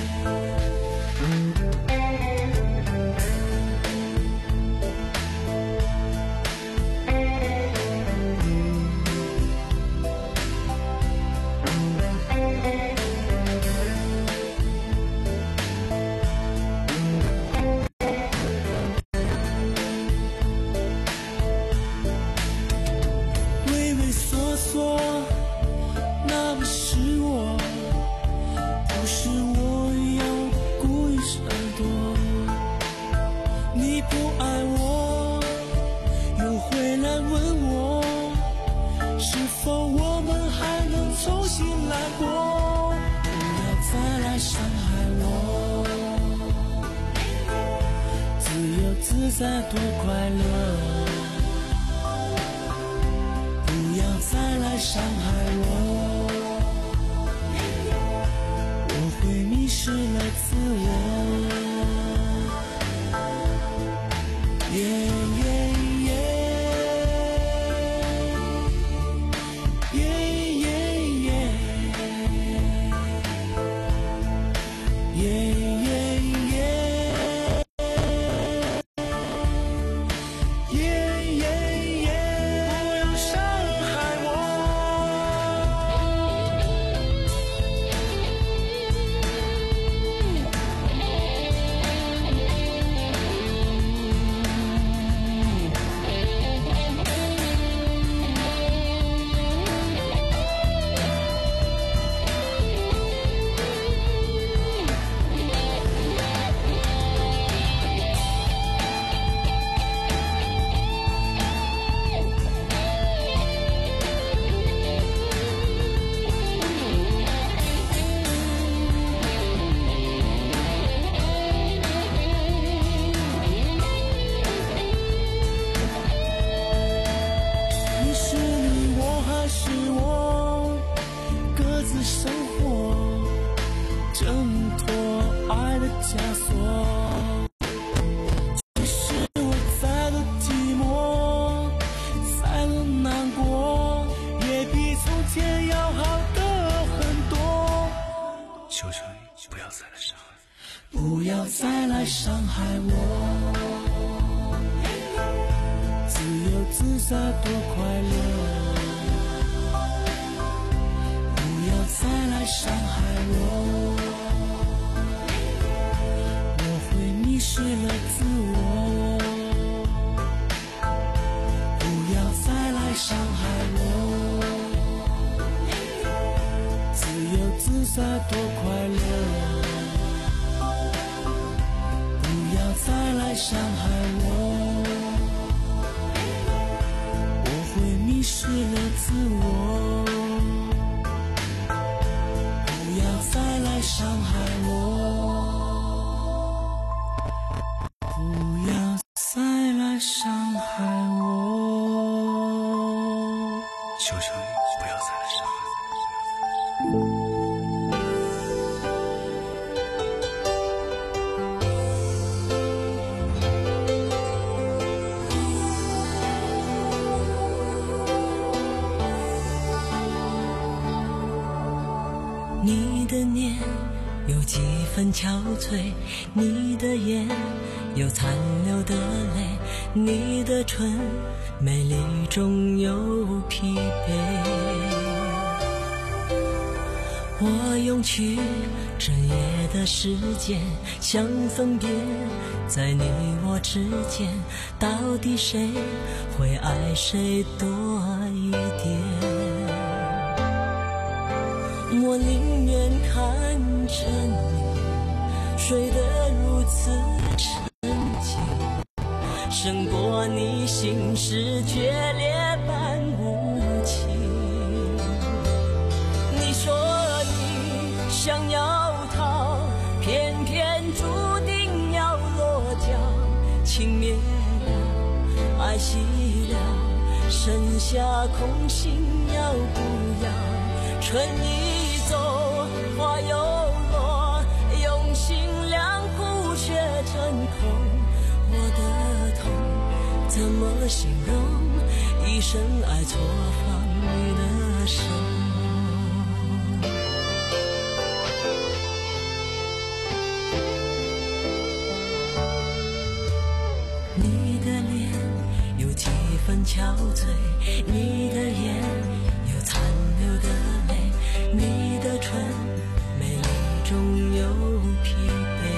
畏畏缩缩，那不是我，不是我要故意闪躲。你不爱我，又回来问我，是否我们还能重新来过？不要再来伤害我，自由自在多快乐。不要再来伤害我，我会迷失了自我。耶耶耶，耶耶耶，耶耶耶，耶自杀多快乐，不要再来伤害我，我会迷失了自我，不要再来伤害我，自由自杀多快乐，不要再来伤害我，我会迷失了自我，不要再来伤害我，不要再来伤害我， 求求你不要再来伤害我。 你的脸有几分憔悴，你的眼有残留的泪，你的唇美丽中有疲惫，我用去整夜的时间想分辨，在你我之间到底谁会爱谁多一点，我宁愿看着你睡得如此沉静，胜过你心事决裂般无情。你说你想要逃，偏偏注定要落脚，情灭了，爱熄了，剩下空心要不要？春已走，花又落，用心良苦却成空，我的痛怎么形容？一生爱错放你的手，你的脸有几分憔悴，你的眼有残留的泪，你的唇美丽中有疲惫，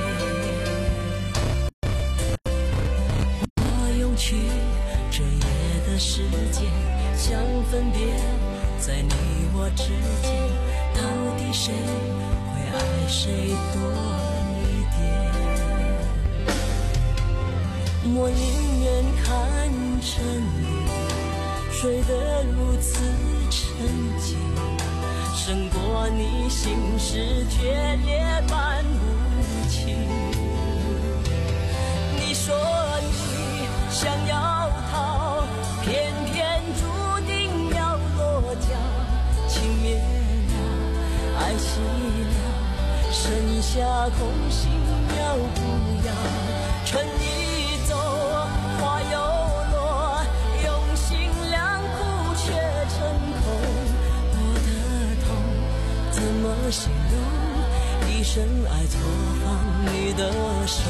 我用去这夜的时间想分别，在你我之间到底谁会爱谁多一点，我宁愿看着你睡得如此沉静，胜过你心事决裂般无情。你说你想要逃，偏偏注定要落脚，情灭了，爱熄了，剩下空心要不要？春已走，花又落，用心良苦却成空，怎么形容？一生爱错放你的手，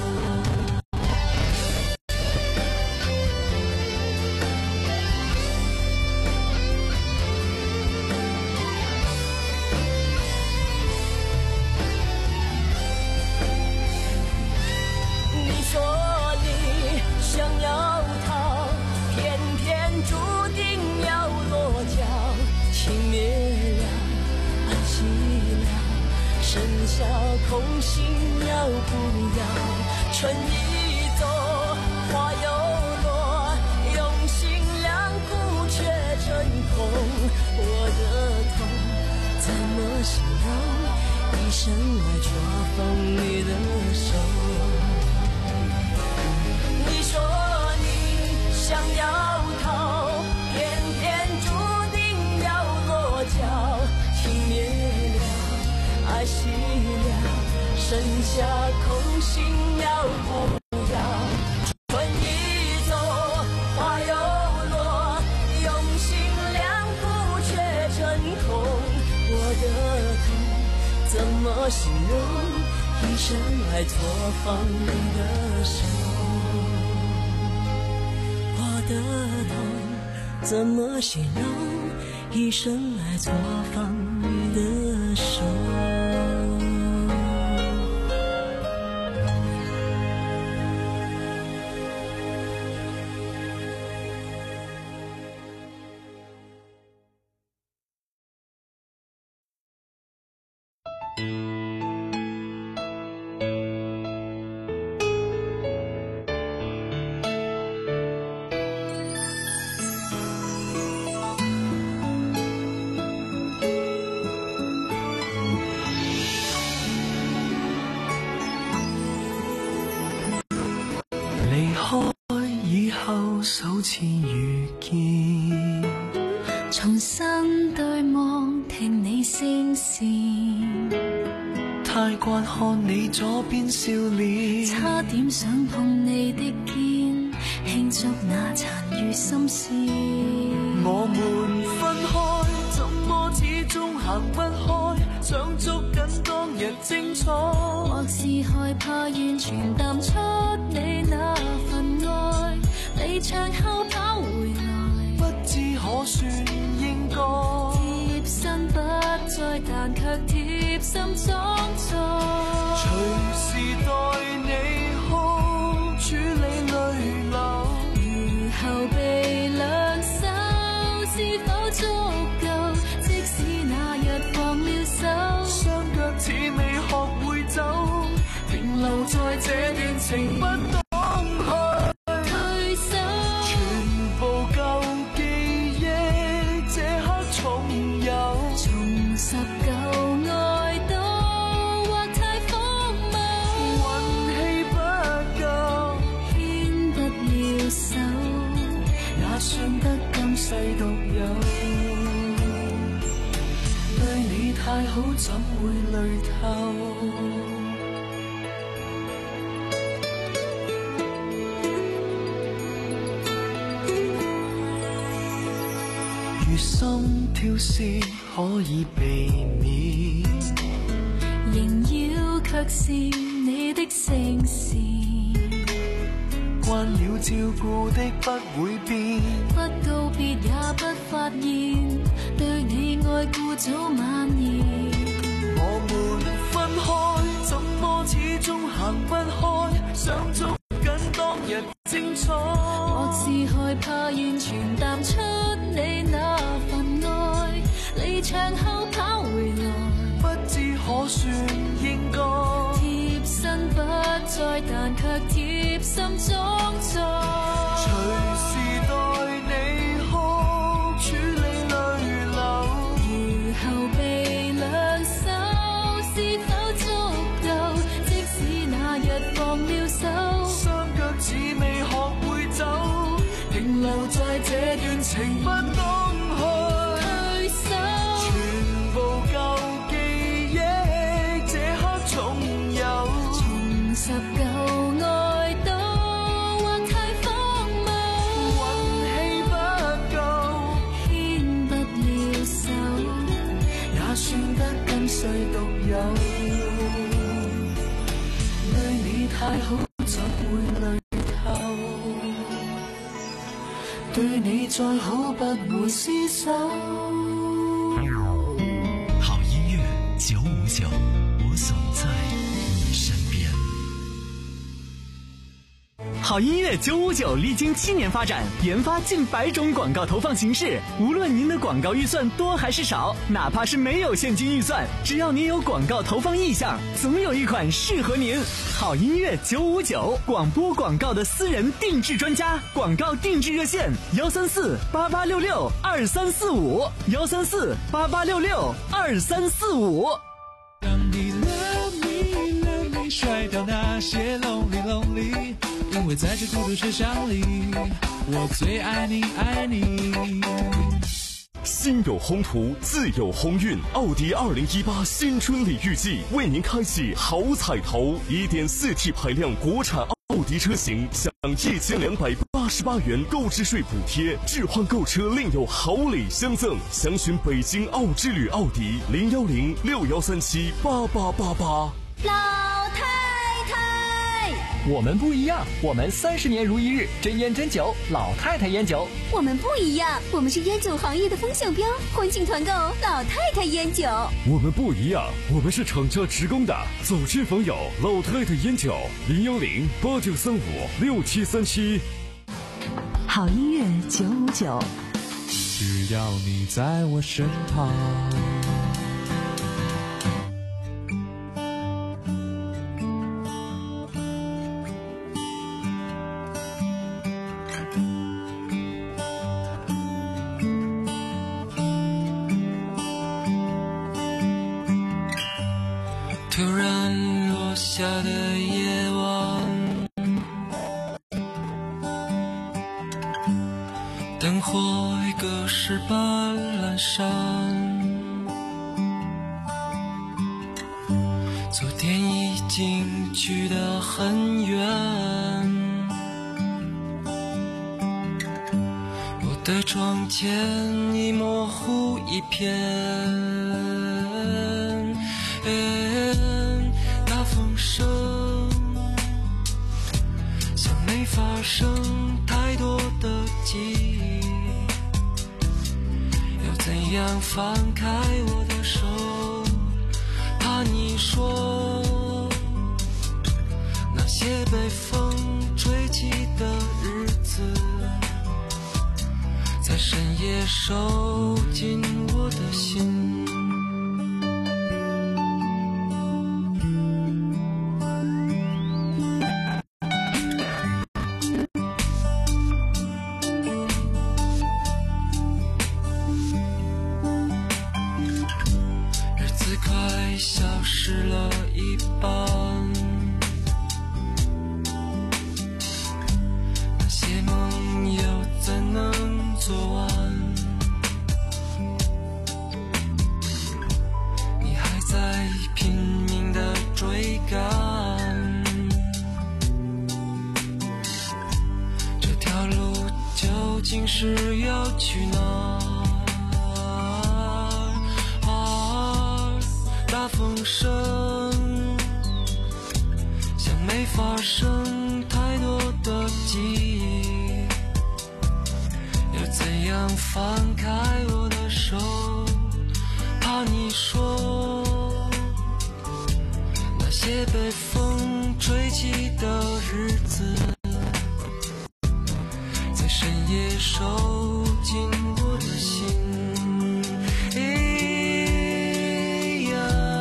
你说你想要逃，偏偏注定要落脚，情灭了，熄了，剩下空心要不要？春已走，花又落，用心良苦却成空，我的痛怎么形容？一生爱错放你的手，你说你想要逃，偏偏注定要落脚，情灭了，爱熄了，剩下空心要不要？春已走，花又落，用心良苦却成空，我的痛怎么形容？一生爱错放你的手，我的痛，怎么形容一生来错放你的手？ 離開以後首次遇見， 重新對望聽你聲線， 太慣看你左邊笑臉， 差點想碰你的肩，慶祝那殘餘心事。 我們分開，怎麼始終行不開，想捉緊當日精彩， 或是害怕完全淡出你那份愛，離場後跑回來， 不知可算應該貼身不再，但卻貼心裝載， 隨時待你哭，處理淚流， 如後備兩手是否足夠？即使那日放了手， 雙腳似未學會走，停留在這段情不懂去退手， 全部舊記憶這刻重遊， 重拾舊愛都或太荒謬， 運氣不夠， 牽不了手， 也算得今世獨有，對你太好怎會累透？如心跳是可以避免， 縈繞卻是你的聲線， 慣了照顧的不會變， 不告別也不發現，對你愛顧早蔓延。 我們分開，怎麼始終行不開，想捉緊當日精彩， 或是害怕完全淡出你那份愛，離場後跑回來， 不知可算應該貼身不再，但卻貼心裝載， 隨時待你哭，處理淚流， 如後備兩手是否足夠？即使那日放了手， 雙腳似未學會走，停留在這段情不懂去退手， 全部舊記憶這刻重遊， 重拾舊愛都或太荒謬， 運氣不夠， 牽不了手， 也算得今世獨有，對你太好怎會累透？對你再好不會廝守。 好音樂九五九，我總在你身邊。 好音樂九五九歷經七年發展，研發近百種廣告投放形式。無論您的廣告預算多還是少，哪怕是沒有現金預算，只要您有廣告投放意向，總有一款適合您。好音樂九五九，廣播廣告的私人定制專家，廣告定制熱線幺三四八八六六二三四五幺三四八八六六二三四五。 当你 love me love me 甩掉那些 lonely lonely， 因为在这孤独车厢里，我最爱你爱你。 心有宏图，自有鸿运。奥迪二零一八新春礼遇季为您开启好彩头， 一点四 T 排量国产奥迪车型享一千两百八十八元购置税补贴，置换购车另有好礼相赠。详询北京奥之旅奥迪零幺零六幺三七八八八八。 老太太， 我们不一样，我们三十年如一日，真烟真酒，老太太烟酒。 我们不一样，我们是烟酒行业的风向标，欢庆团购老太太烟酒。 我们不一样，我们是厂家职工的走亲访友老太太烟酒，零幺零八九三五六七三七。 好音乐九五九， 只要你在我身旁。 突然落下的夜晚，灯火已隔世般阑珊，昨天已经去得很远，我的窗前已模糊一片，那风声像没发生太多的记忆，要怎样放开我的手，怕你说那些被风吹起的日子，在深夜收进我的心。日子快消失了一半，那些梦又怎能做完？你还在拼命地追赶，这条路究竟是要去哪儿？大风声像没发生太多的记忆，要怎样放开我的手，怕你说那些被风吹起的日子，在深夜收进我的心。哎呀，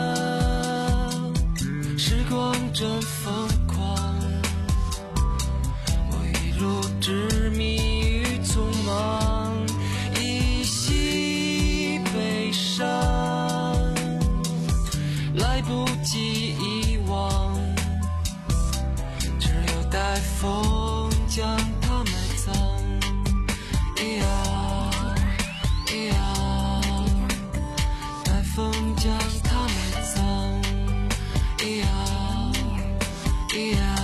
时光真疯狂，我一路执迷于匆忙，依稀悲伤，来不及遗忘，只有待风将它埋葬。咿呀咿呀，待风将它埋葬。咿呀咿呀，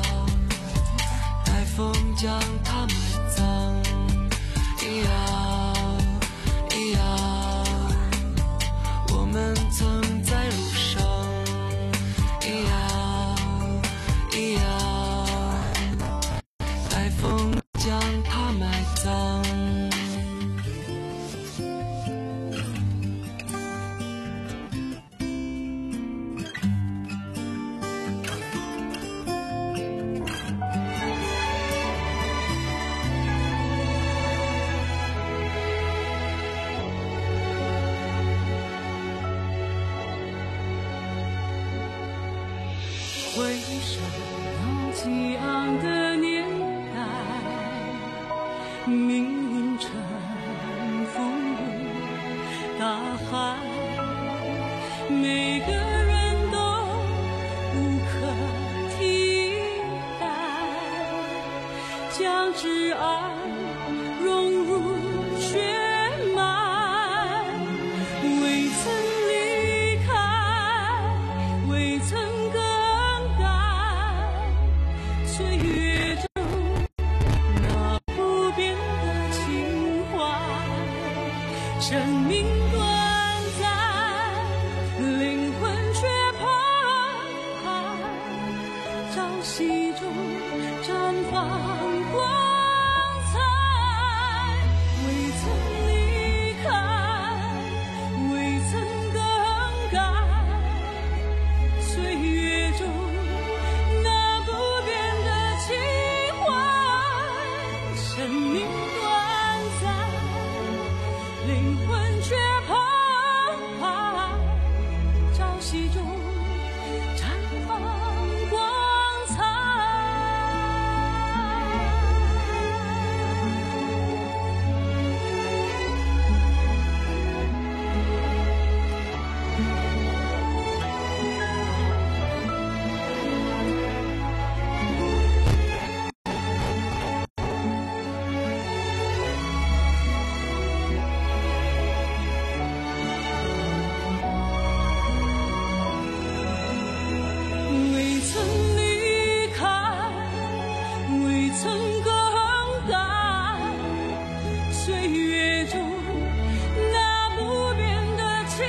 待风将它埋葬。咿呀咿呀，我们曾在路上。咿呀咿呀，待风将它埋葬。 回首那激昂的年代，命运沉浮大海，每个人都无可替代，将挚爱融入血脉，未曾离开，未曾更改，岁月中那不变的情怀，生命短暂，灵魂却澎湃，朝夕中灵魂却澎湃，朝夕中绽放光彩。未曾离开，未曾更改，岁月中那不变的情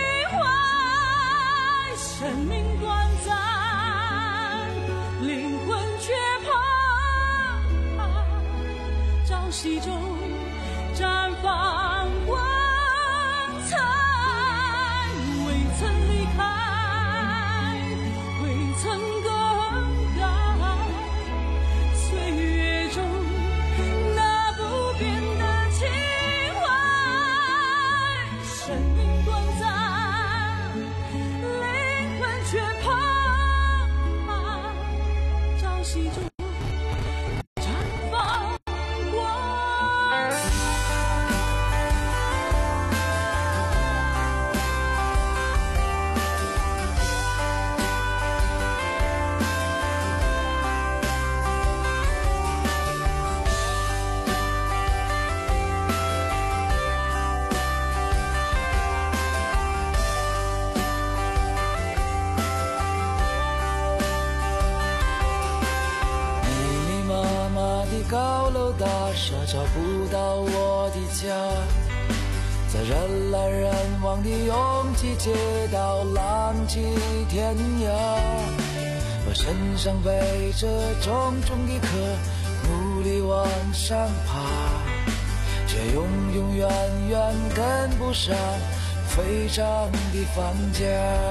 怀。生命短暂，灵魂却澎湃，朝夕中绽放光彩。未曾离开，未曾更改，岁月中那不变的情怀。生命短暂，灵魂却澎湃，朝夕中绽放光彩。 密密麻麻的高楼大厦找不到我的家，在人来人往的拥挤街道浪迹天涯。我身上背着重重的壳，努力往上爬，却永永远远跟不上飞涨的房价。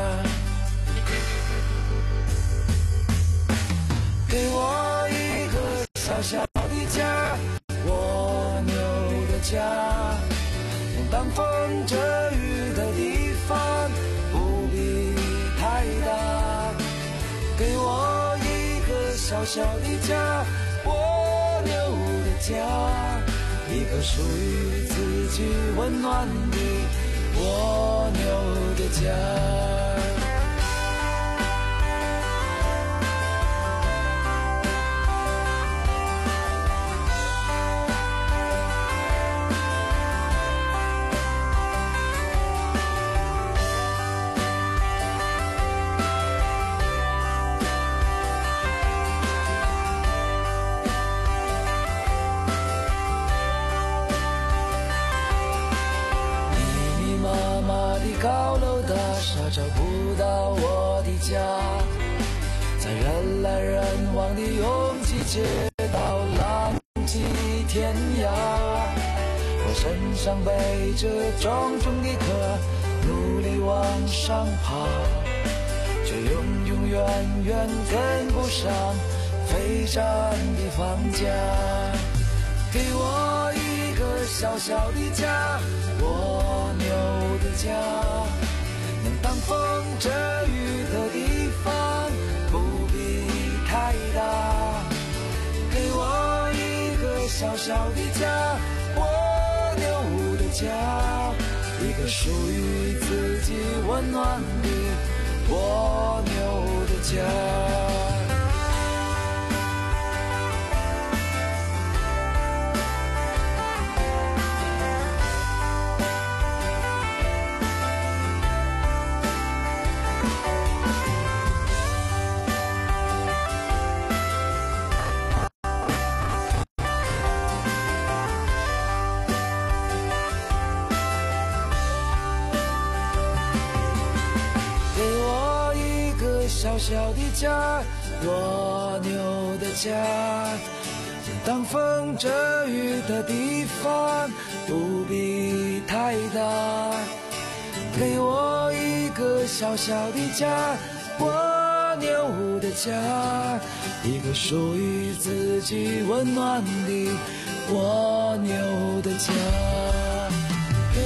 给我一个小小的家，蜗牛的家，能挡风遮雨的地方，不必太大。给我一个小小的家，蜗牛的家，一个属于自己温暖的蜗牛的家。高楼大厦找不到我的家，在人来人往的拥挤街道浪迹天涯。我身上背着重重的壳，努力往上爬，却永永远远跟不上飞涨的房价。给我一个小小的家，蜗牛的家，能挡风遮雨的地方，不必太大。给我一个小小的家，蜗牛的家，一个属于自己温暖的蜗牛的家。小小的家，蜗牛的家，能挡风遮雨的地方，不必太大。给我一个小小的家，蜗牛的家，一个属于自己温暖的蜗牛的家。给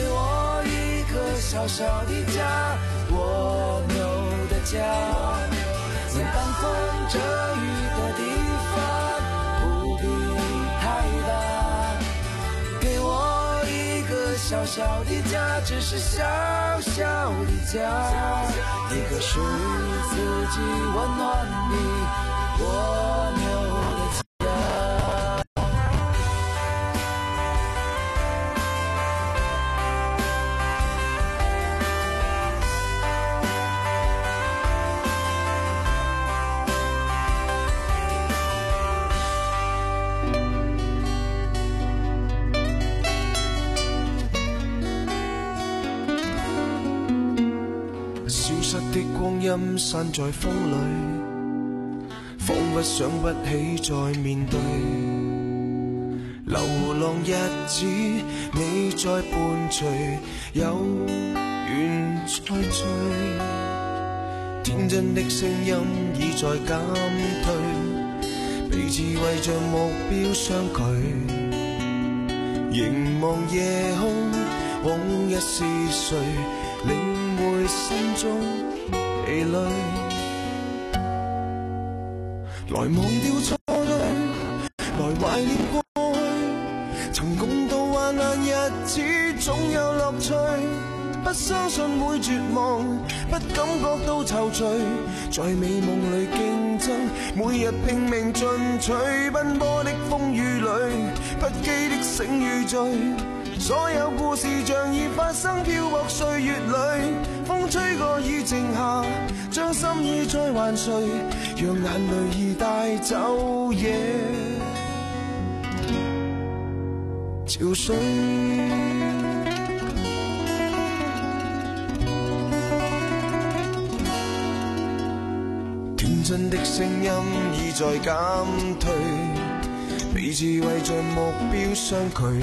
小的家，蜗牛的家，在当风遮雨的地方，不必太大。给我一个小小的家，只是小小的家，一个属于自己温暖的蜗牛的家。的光阴散在风里，仿佛想不起再面对。流浪日子，你在伴隨，有緣再聚。天真的聲音已在減退，彼此為着目標相距。凝望夜空，往日是誰領會心中疲累，來忘掉錯對，來懷念過去，曾共度患難日子，總有樂趣。不相信會絕望，不感覺到躊躇，在美夢裏競爭，每日拼命進取，奔波的風雨裏，不羈的醒與醉。所有故事像已發生，漂泊歲月裏，風吹過已靜下，將心意再還誰，讓眼淚已帶走夜潮水。天真的聲音已在減退，彼此為着目標相距。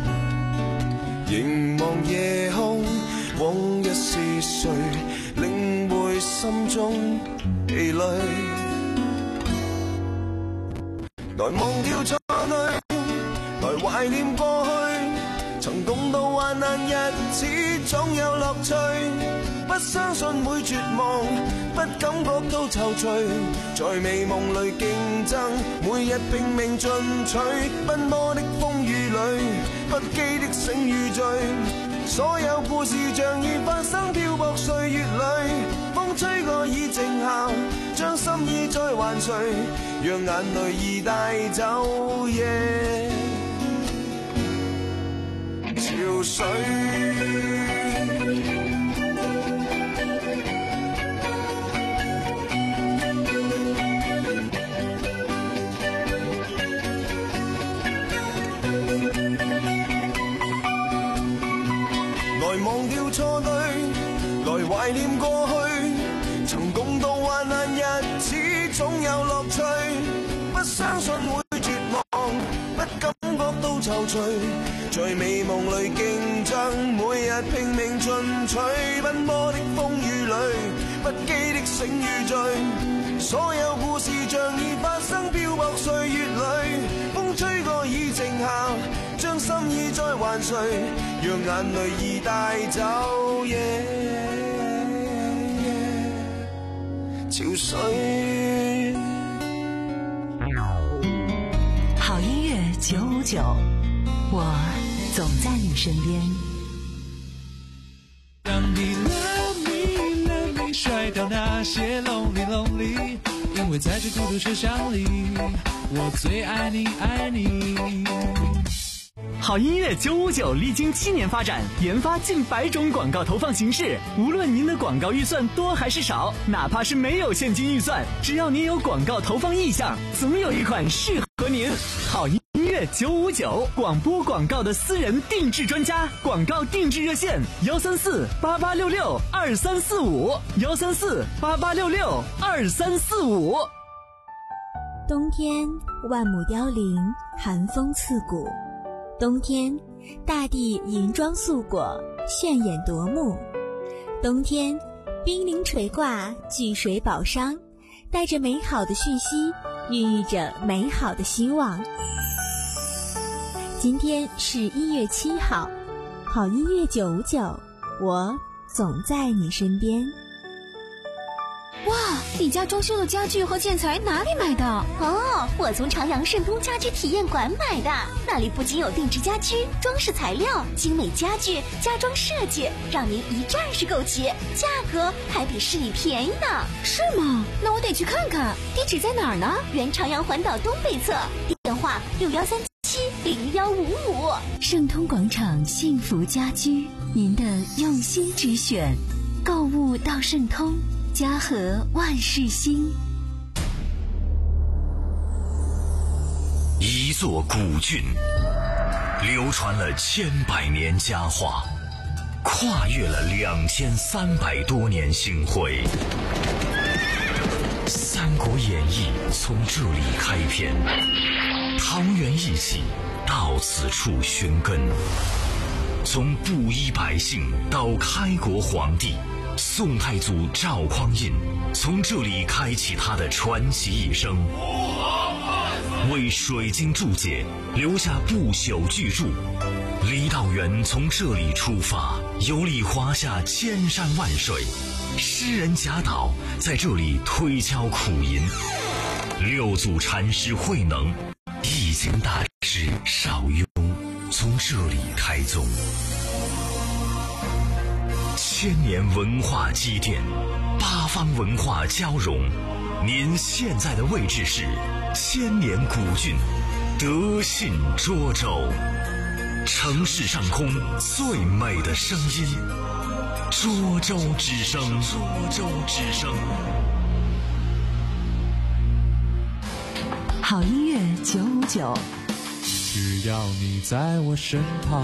凝望夜空，往日是誰領會心中疲累，來忘掉錯對，來懷念過去，曾共度患難日子，總有樂趣。不相信會絕望，不感覺到躊躇，在美夢裏競爭，每日拼命進取，奔波的風雨裏，不羈的醒與醉。所有故事像已發生，漂泊歲月裏，風吹過已靜下，將心意再還誰，讓眼淚已帶走夜潮水。來忘掉錯對，來懷念過去，曾共度患難日子，總有樂趣。不相信會絕望，不感覺到躊躇，在美夢裏競爭，每日拼命進取，奔波的風雨裏，不羈的醒與醉。所有故事像已發生，漂泊歲月裏，風吹過已靜下，將心意再還誰，讓眼淚已帶走夜潮水。 好音樂九五九，我總在你身邊。 當你 love me love me 甩掉那些 lonely lonely， 因為在這孤獨車廂裡，我最愛你愛你。 好音樂九五九歷經七年發展，研發近百種廣告投放形式。無論您的廣告預算多還是少，哪怕是沒有現金預算，只要您有廣告投放意向，總有一款適合您。好音樂九五九，廣播廣告的私人定製專家，廣告定製熱線幺三四八八六六二三四五幺三四八八六六二三四五。 冬天萬畝凋零，寒風刺骨。冬天，大地銀裝素裹，炫眼奪目。冬天，冰凌垂掛，聚水寶商，帶着美好的訊息，孕育着美好的希望。今天是一月七號，好音樂九五九，我总在你身边。 哇，你家装修的家具和建材哪里买的？ 哦，我从长阳盛通家居体验馆买的。那里不仅有定制家居、装饰材料、精美家具、家装设计，让您一站式购齐，价格还比市里便宜呢。 是吗？那我得去看看。地址在哪儿呢？ 原长阳环岛东北侧，电话六幺三七零幺五五。 盛通广场幸福家居，您的用心之选，购物到盛通。家和万事兴。 一座古郡，流传了千百年佳话，跨越了两千三百多年星辉。《三国演义》从这里开篇，桃园义气到此处寻根，从布衣百姓到开国皇帝。宋太祖赵匡胤从这里开启他的传奇一生，为水晶注解留下不朽巨著。郦道元从这里出发，游历华夏千山万水，诗人贾岛在这里推敲苦吟，六祖禅师慧能、易经大师邵雍从这里开宗。千年文化积淀，八方文化交融。您现在的位置是千年古郡德信涿州，城市上空最美的声音，涿州之声。涿州之声。 好音乐九五九， 只要你在我身旁。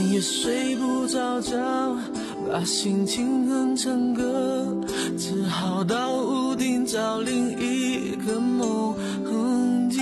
半夜睡不着觉，把心情哼成歌，只好到屋顶找另一个梦境。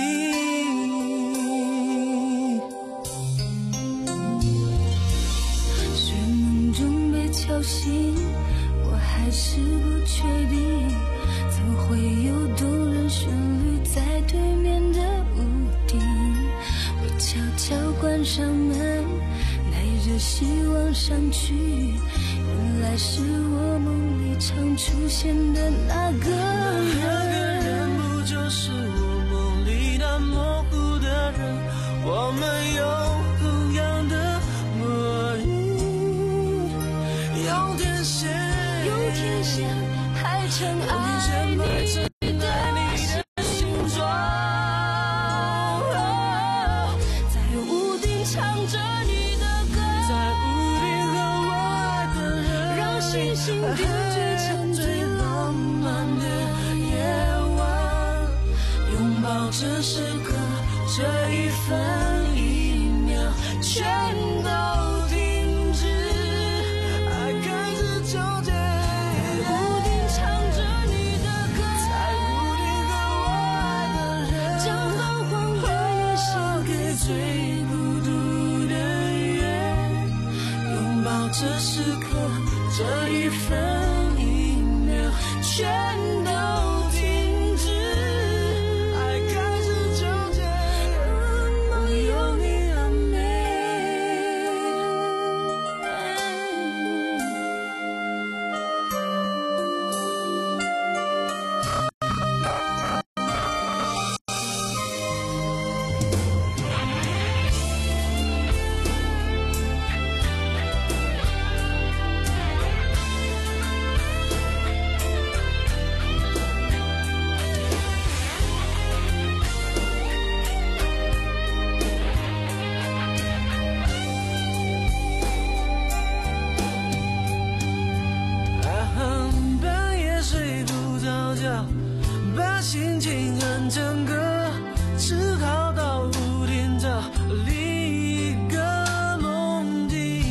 睡梦中被敲醒，我还是不确定，怎会有动人旋律在对面的屋顶？我悄悄关上门，带着希望上去，原来是我梦里常出现的那个人。 那个人不就是我梦里那模糊的人？我们有同样的魔力，用天线， 用天线排成爱你的形状，在屋顶唱着你的歌， 在屋顶和我爱的人， 让星星点缀成最浪漫的夜晚，拥抱这时刻，这一分一秒全都停止，爱开始纠结。屋顶唱着你的歌，在屋顶和我爱的人，将泛黄的夜献给最孤独的人，拥抱这时刻，这一分一秒全都停止，爱开始纠结，梦有你而美。 半夜睡不着觉，把心情哼成歌，只好到屋顶找另一个梦境。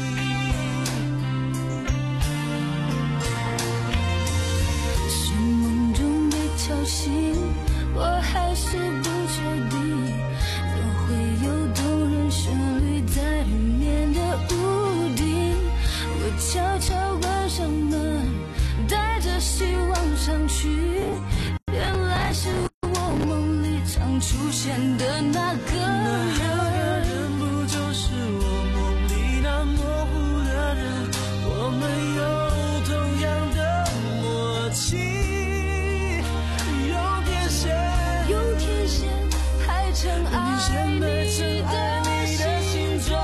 是梦中被敲醒，我还是不确定，怎会有动人旋律在对面的屋顶？我悄悄关上门，带着希望上去，原来是我梦里常出现的那个人。 人不就是我梦里那模糊的人？我们有同样的默契，用天线， 用天线排成爱你的形状，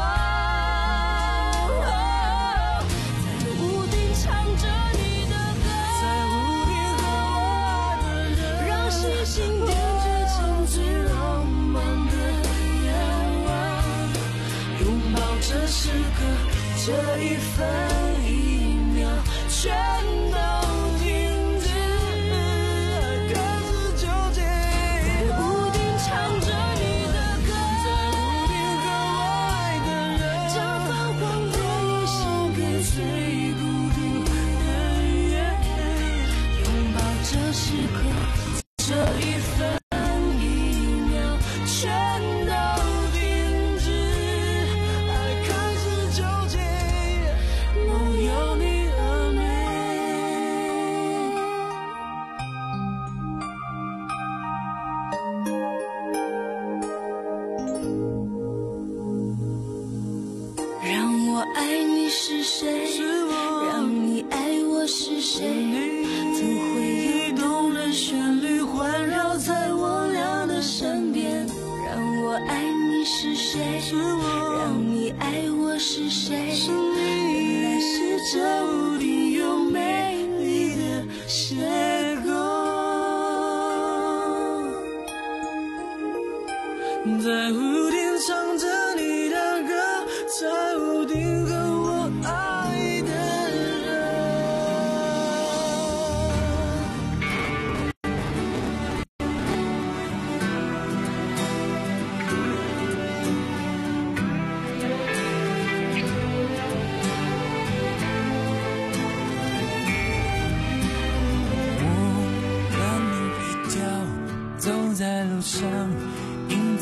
在屋顶唱着你的歌， 在屋顶和我爱的人， 让星星点缀成最浪漫的夜晚， 拥抱这时刻，这一分一秒全都停止，开始纠结。 在屋顶唱着你的歌， 在屋顶和我爱的人， 将泛黄的夜献给最孤独的人，拥抱这时刻，这一分一秒全都停止， 爱开始纠结，梦有你而美。 让我爱你是谁？让你爱我是谁？怎会有动人旋律环绕在我俩的身边？让我爱你是谁？让你爱我是谁？原来是这屋顶有美丽的邂逅。 在屋顶唱着你的歌，在屋顶和我爱的人。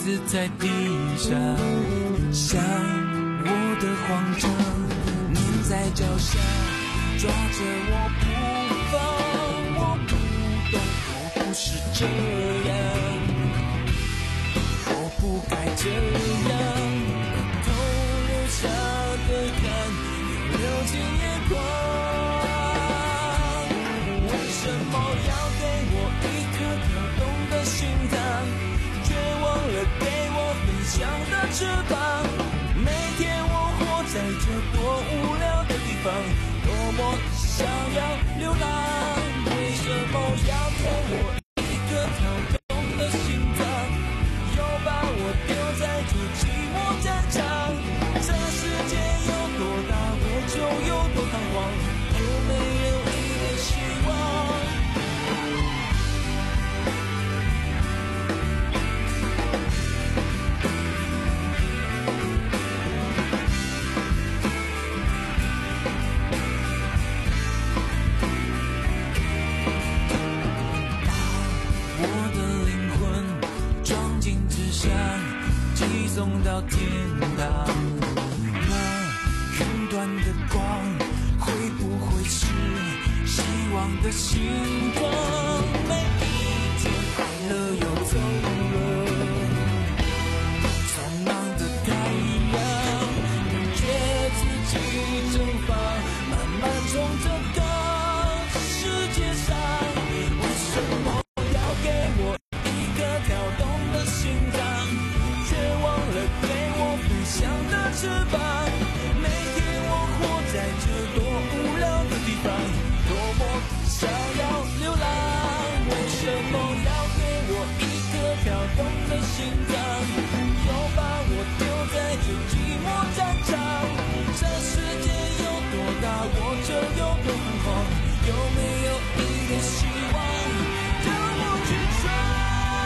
子在地上，像我的慌张，黏在脚下，抓着我不放。我不懂，我不是这样，我不该这样，偷留下的汗又流进眼眶。为什么要给我一颗跳动的心脏，却忘了给我飞翔的翅膀？每天我活在这多无聊的地方，多么想要流浪。为什么要给我一颗跳动的心脏，又把我丢在这寂寞战场？这世界有多大，我就有多彷徨，有没有一点希望？送到天堂，那云端的光会不会是希望的形状？每一天快乐又走了，苍茫的太阳，感觉自己蒸发，慢慢从这个世界上。为什么要给我一个跳动的心脏，想的翅膀？每天我活在这多无聊的地方，多么想要流浪。为什么要给我一颗跳动的心脏，又把我丢在这寂寞战场？这世界有多大，我就有多彷徨，有没有一点希望让我去闯？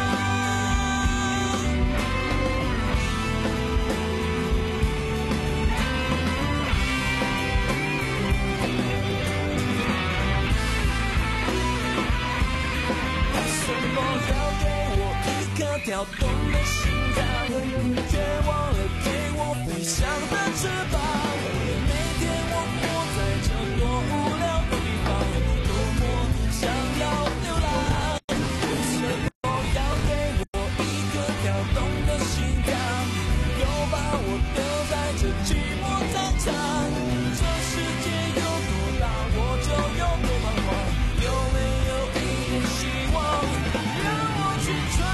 跳动的心脏，却忘了给我飞翔的翅膀。每天我活在这多无聊的地方，多么想要流浪。为什么要给我一颗跳动的心脏，又把我丢在这寂寞战场？这世界有多大，我就有多彷徨，有没有一点希望让我去闯？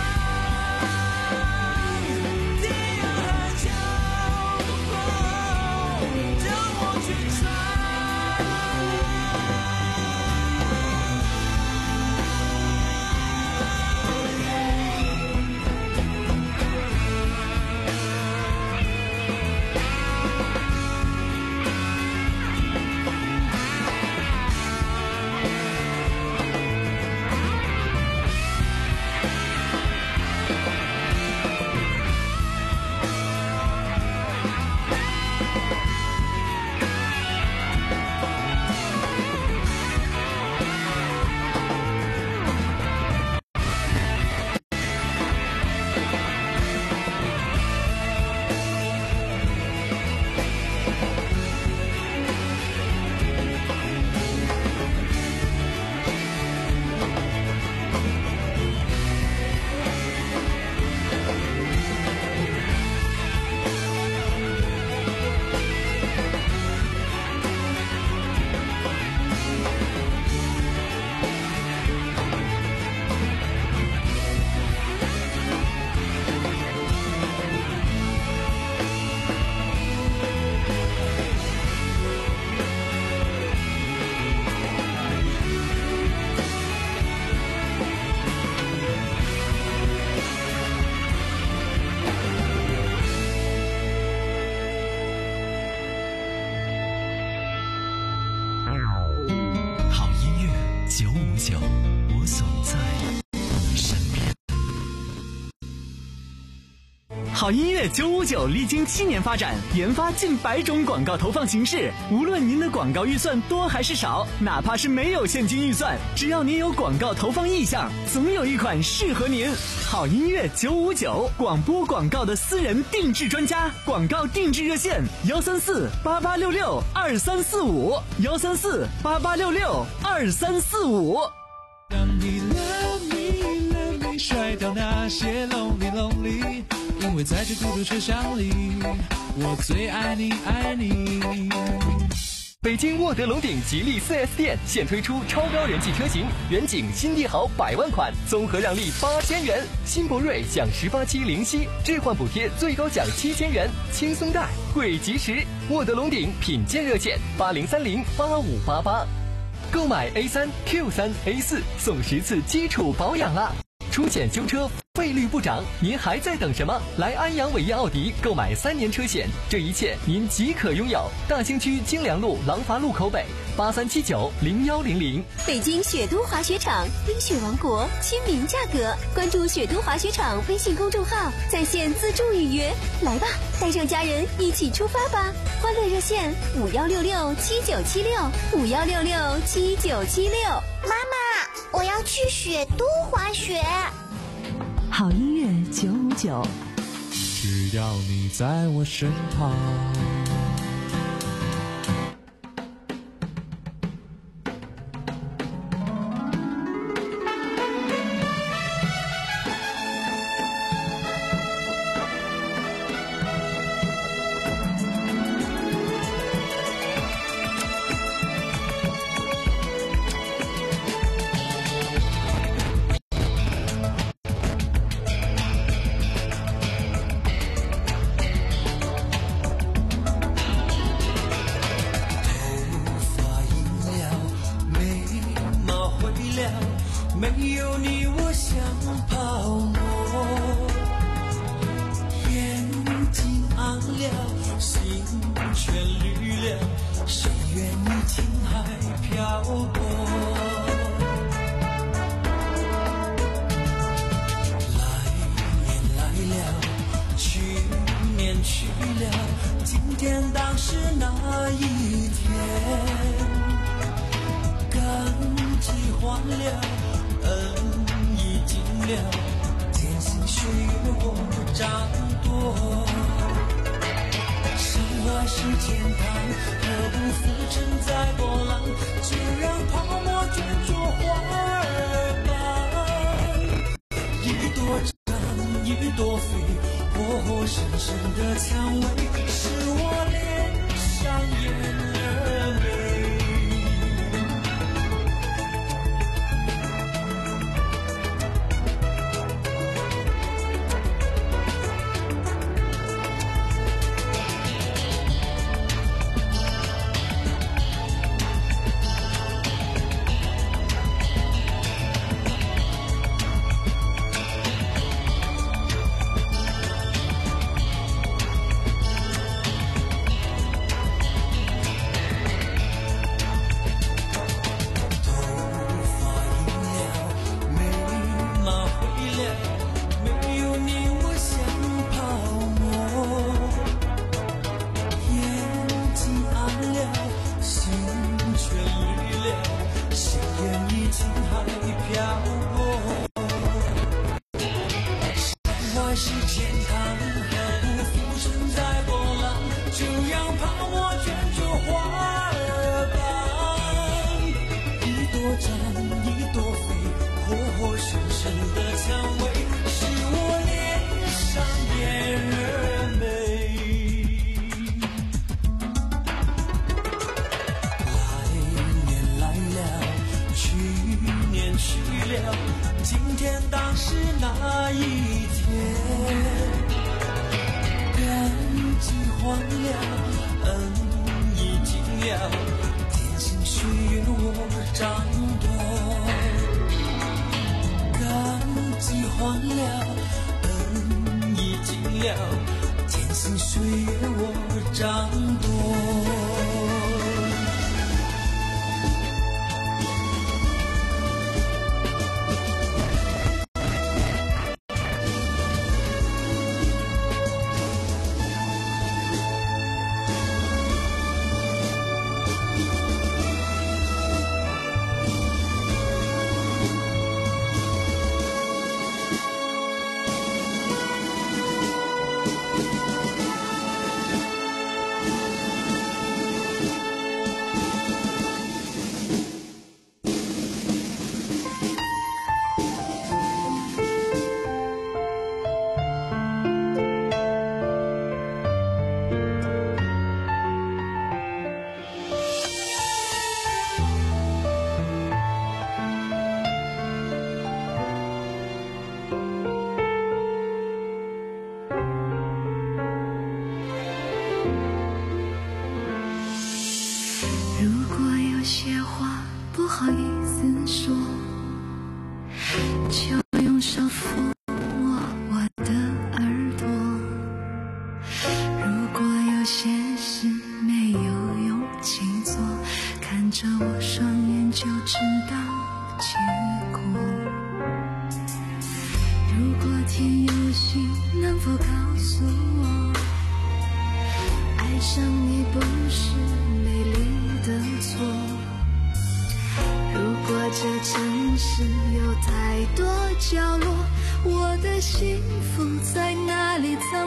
好音乐九五九历经七年发展，研发近百种广告投放形式。无论您的广告预算多还是少，哪怕是没有现金预算，只要您有广告投放意向，总有一款适合您。好音乐九五九，广播广告的私人定制专家，广告定制热线：幺三四八八六六二三四五，幺三四八八六六二三四五。 让你 love me love me 甩掉那些 lonely lonely， 因为在这孤独车厢里，我最爱你爱你。 北京沃德龙鼎吉利 四 S 店现推出超标人气车型，远景新帝豪百万款，综合让利八千元；新博瑞享十八期零息置换补贴，最高奖七千元，轻松贷贵及时。沃德龙鼎品鉴热线：八零三零八五八八。购买 A 三 Q 三 A 四送十次基础保养啦！出险修车费率不涨，您还在等什么？来安阳伟业奥迪购买三年车险，这一切您即可拥有。大兴区京良路廊坊路口北，八三七九零幺零零。 北京雪都滑雪场，冰雪王国，亲民价格。关注雪都滑雪场微信公众号，在线自助预约。来吧，带上家人一起出发吧！欢乐热线：五幺六六七九七六，五幺六六七九七六。 妈妈，我要去雪都滑雪。 好音乐九五九， 只要你在我身旁。 没有你我像泡沫，眼睛暗了，心却绿了，谁愿意情海漂泊？来年来了，去年去了，今天当是那一天，感激换了，恩已尽了，渐行岁月我掌舵。山外是天堂，何不浮沉在波浪？就让泡沫卷作花儿般，一朵长，一朵飞，活活生生的蔷薇，使我脸上眼儿美。今天当是那一天，感激换了，恩已尽了，渐行岁月我掌舵。感激换了，恩已尽了，渐行岁月我掌舵。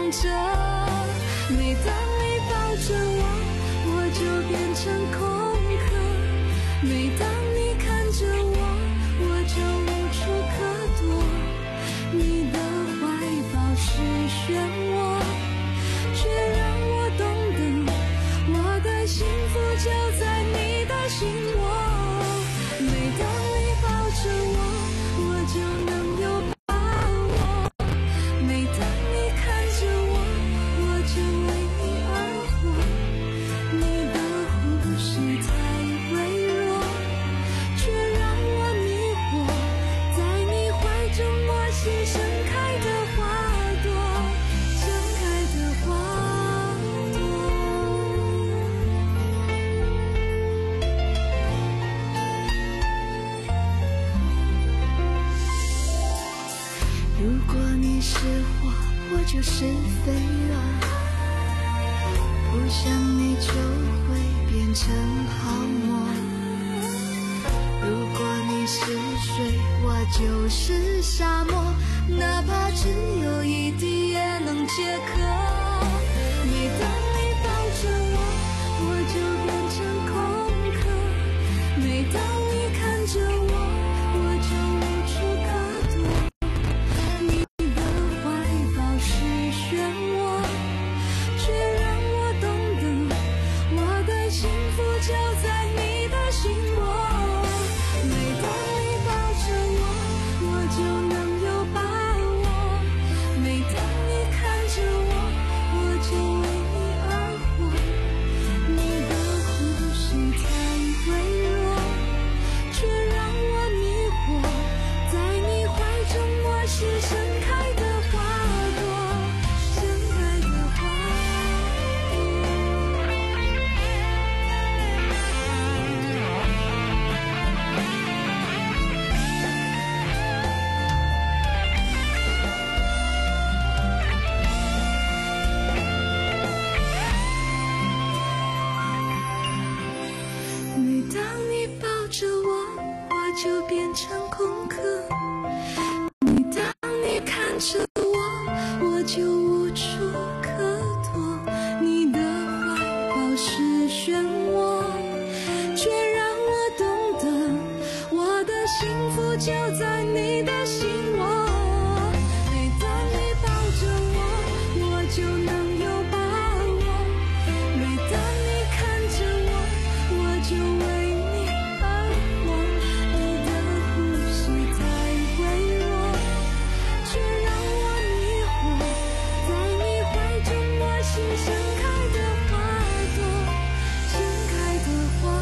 想着，每当你抱着我，我就变成空壳；每当你看着我，我就无处可躲。你的怀抱是漩涡，却让我懂得，我的幸福就在你的心窝。每当你抱着我，我就能有把握；每当你看着我，我就为你而活。你的呼吸太微弱，却让我迷惑，在你怀中我心盛开的花朵，盛开的花朵。如果你是火，我就是飞蛾，不想你就会变成泡沫。如果你是水，我就是沙漠，哪怕只有一滴也能解渴。每当你抱着我，我就变成空壳；每当你看着我，我就无处可躲。你的怀抱是漩涡，却让我懂得，我的幸福就在你的心窝。每当你抱着我，我就能有把握；每当你看着我，我就为你而活。你的呼吸太微弱，却让我迷惑，在你怀中我是盛开的花朵，盛开的花每当你抱着我，我就变成空壳；每当你看着我，我就无处可躲。你的怀抱是漩涡，却让我懂得，我的幸福就在你的心窝。每当你抱着我，我就能有把握；每当你看着我，我就为你而活。你的呼吸太微弱，却让我迷惑，在你怀中我心盛开的花朵，盛开的花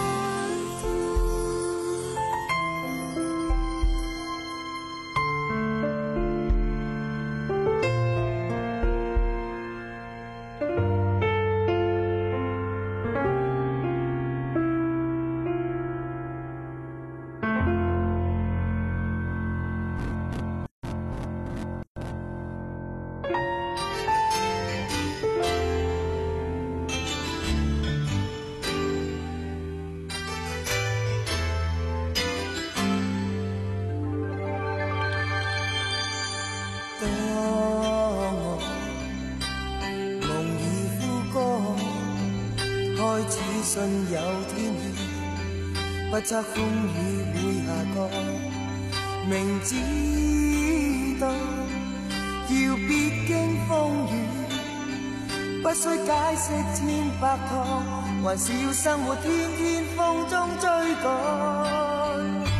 當我夢已枯乾，開始信有天意，不測風雨會下降。明知道要必經風雨，不需解釋千百趟，還是要生活天天風中追趕。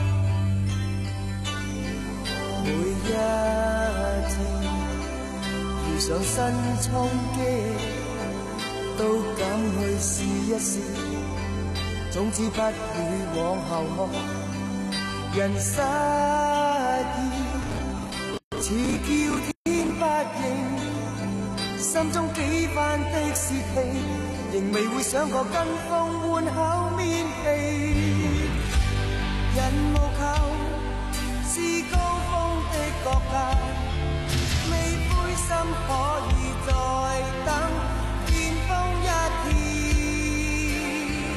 每一次遇上新衝擊，都敢去試一試，總之不會往後看。人失意似叫天不應，心中幾番的泄氣，仍未會想過跟風換口面皮。人無求是高峰的國界，未灰心可以再等，見風一天。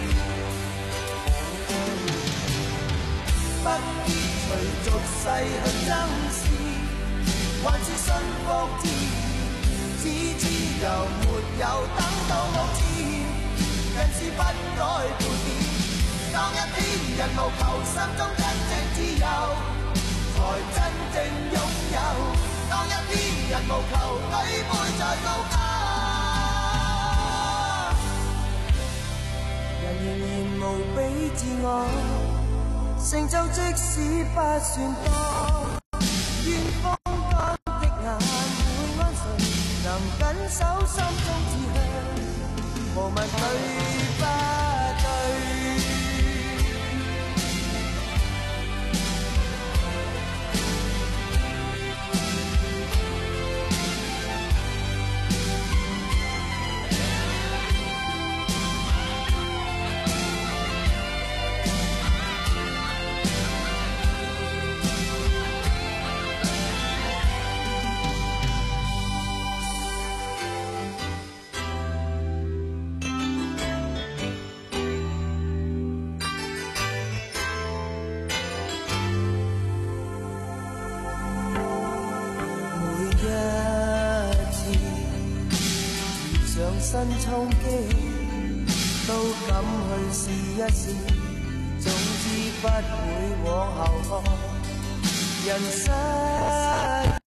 不必隨俗世去爭持，還是信服自然。 沒有等到老千，人是不改半點。當一天人無求，心中真正自由，才真正擁有。當一天人無求，舉杯再高歌，人仍然無比自我，成就即使不算多。願風乾的眼會安睡，能緊守心中志向，無問對不對。新衝擊都敢去試一試，總之不會往後看人生。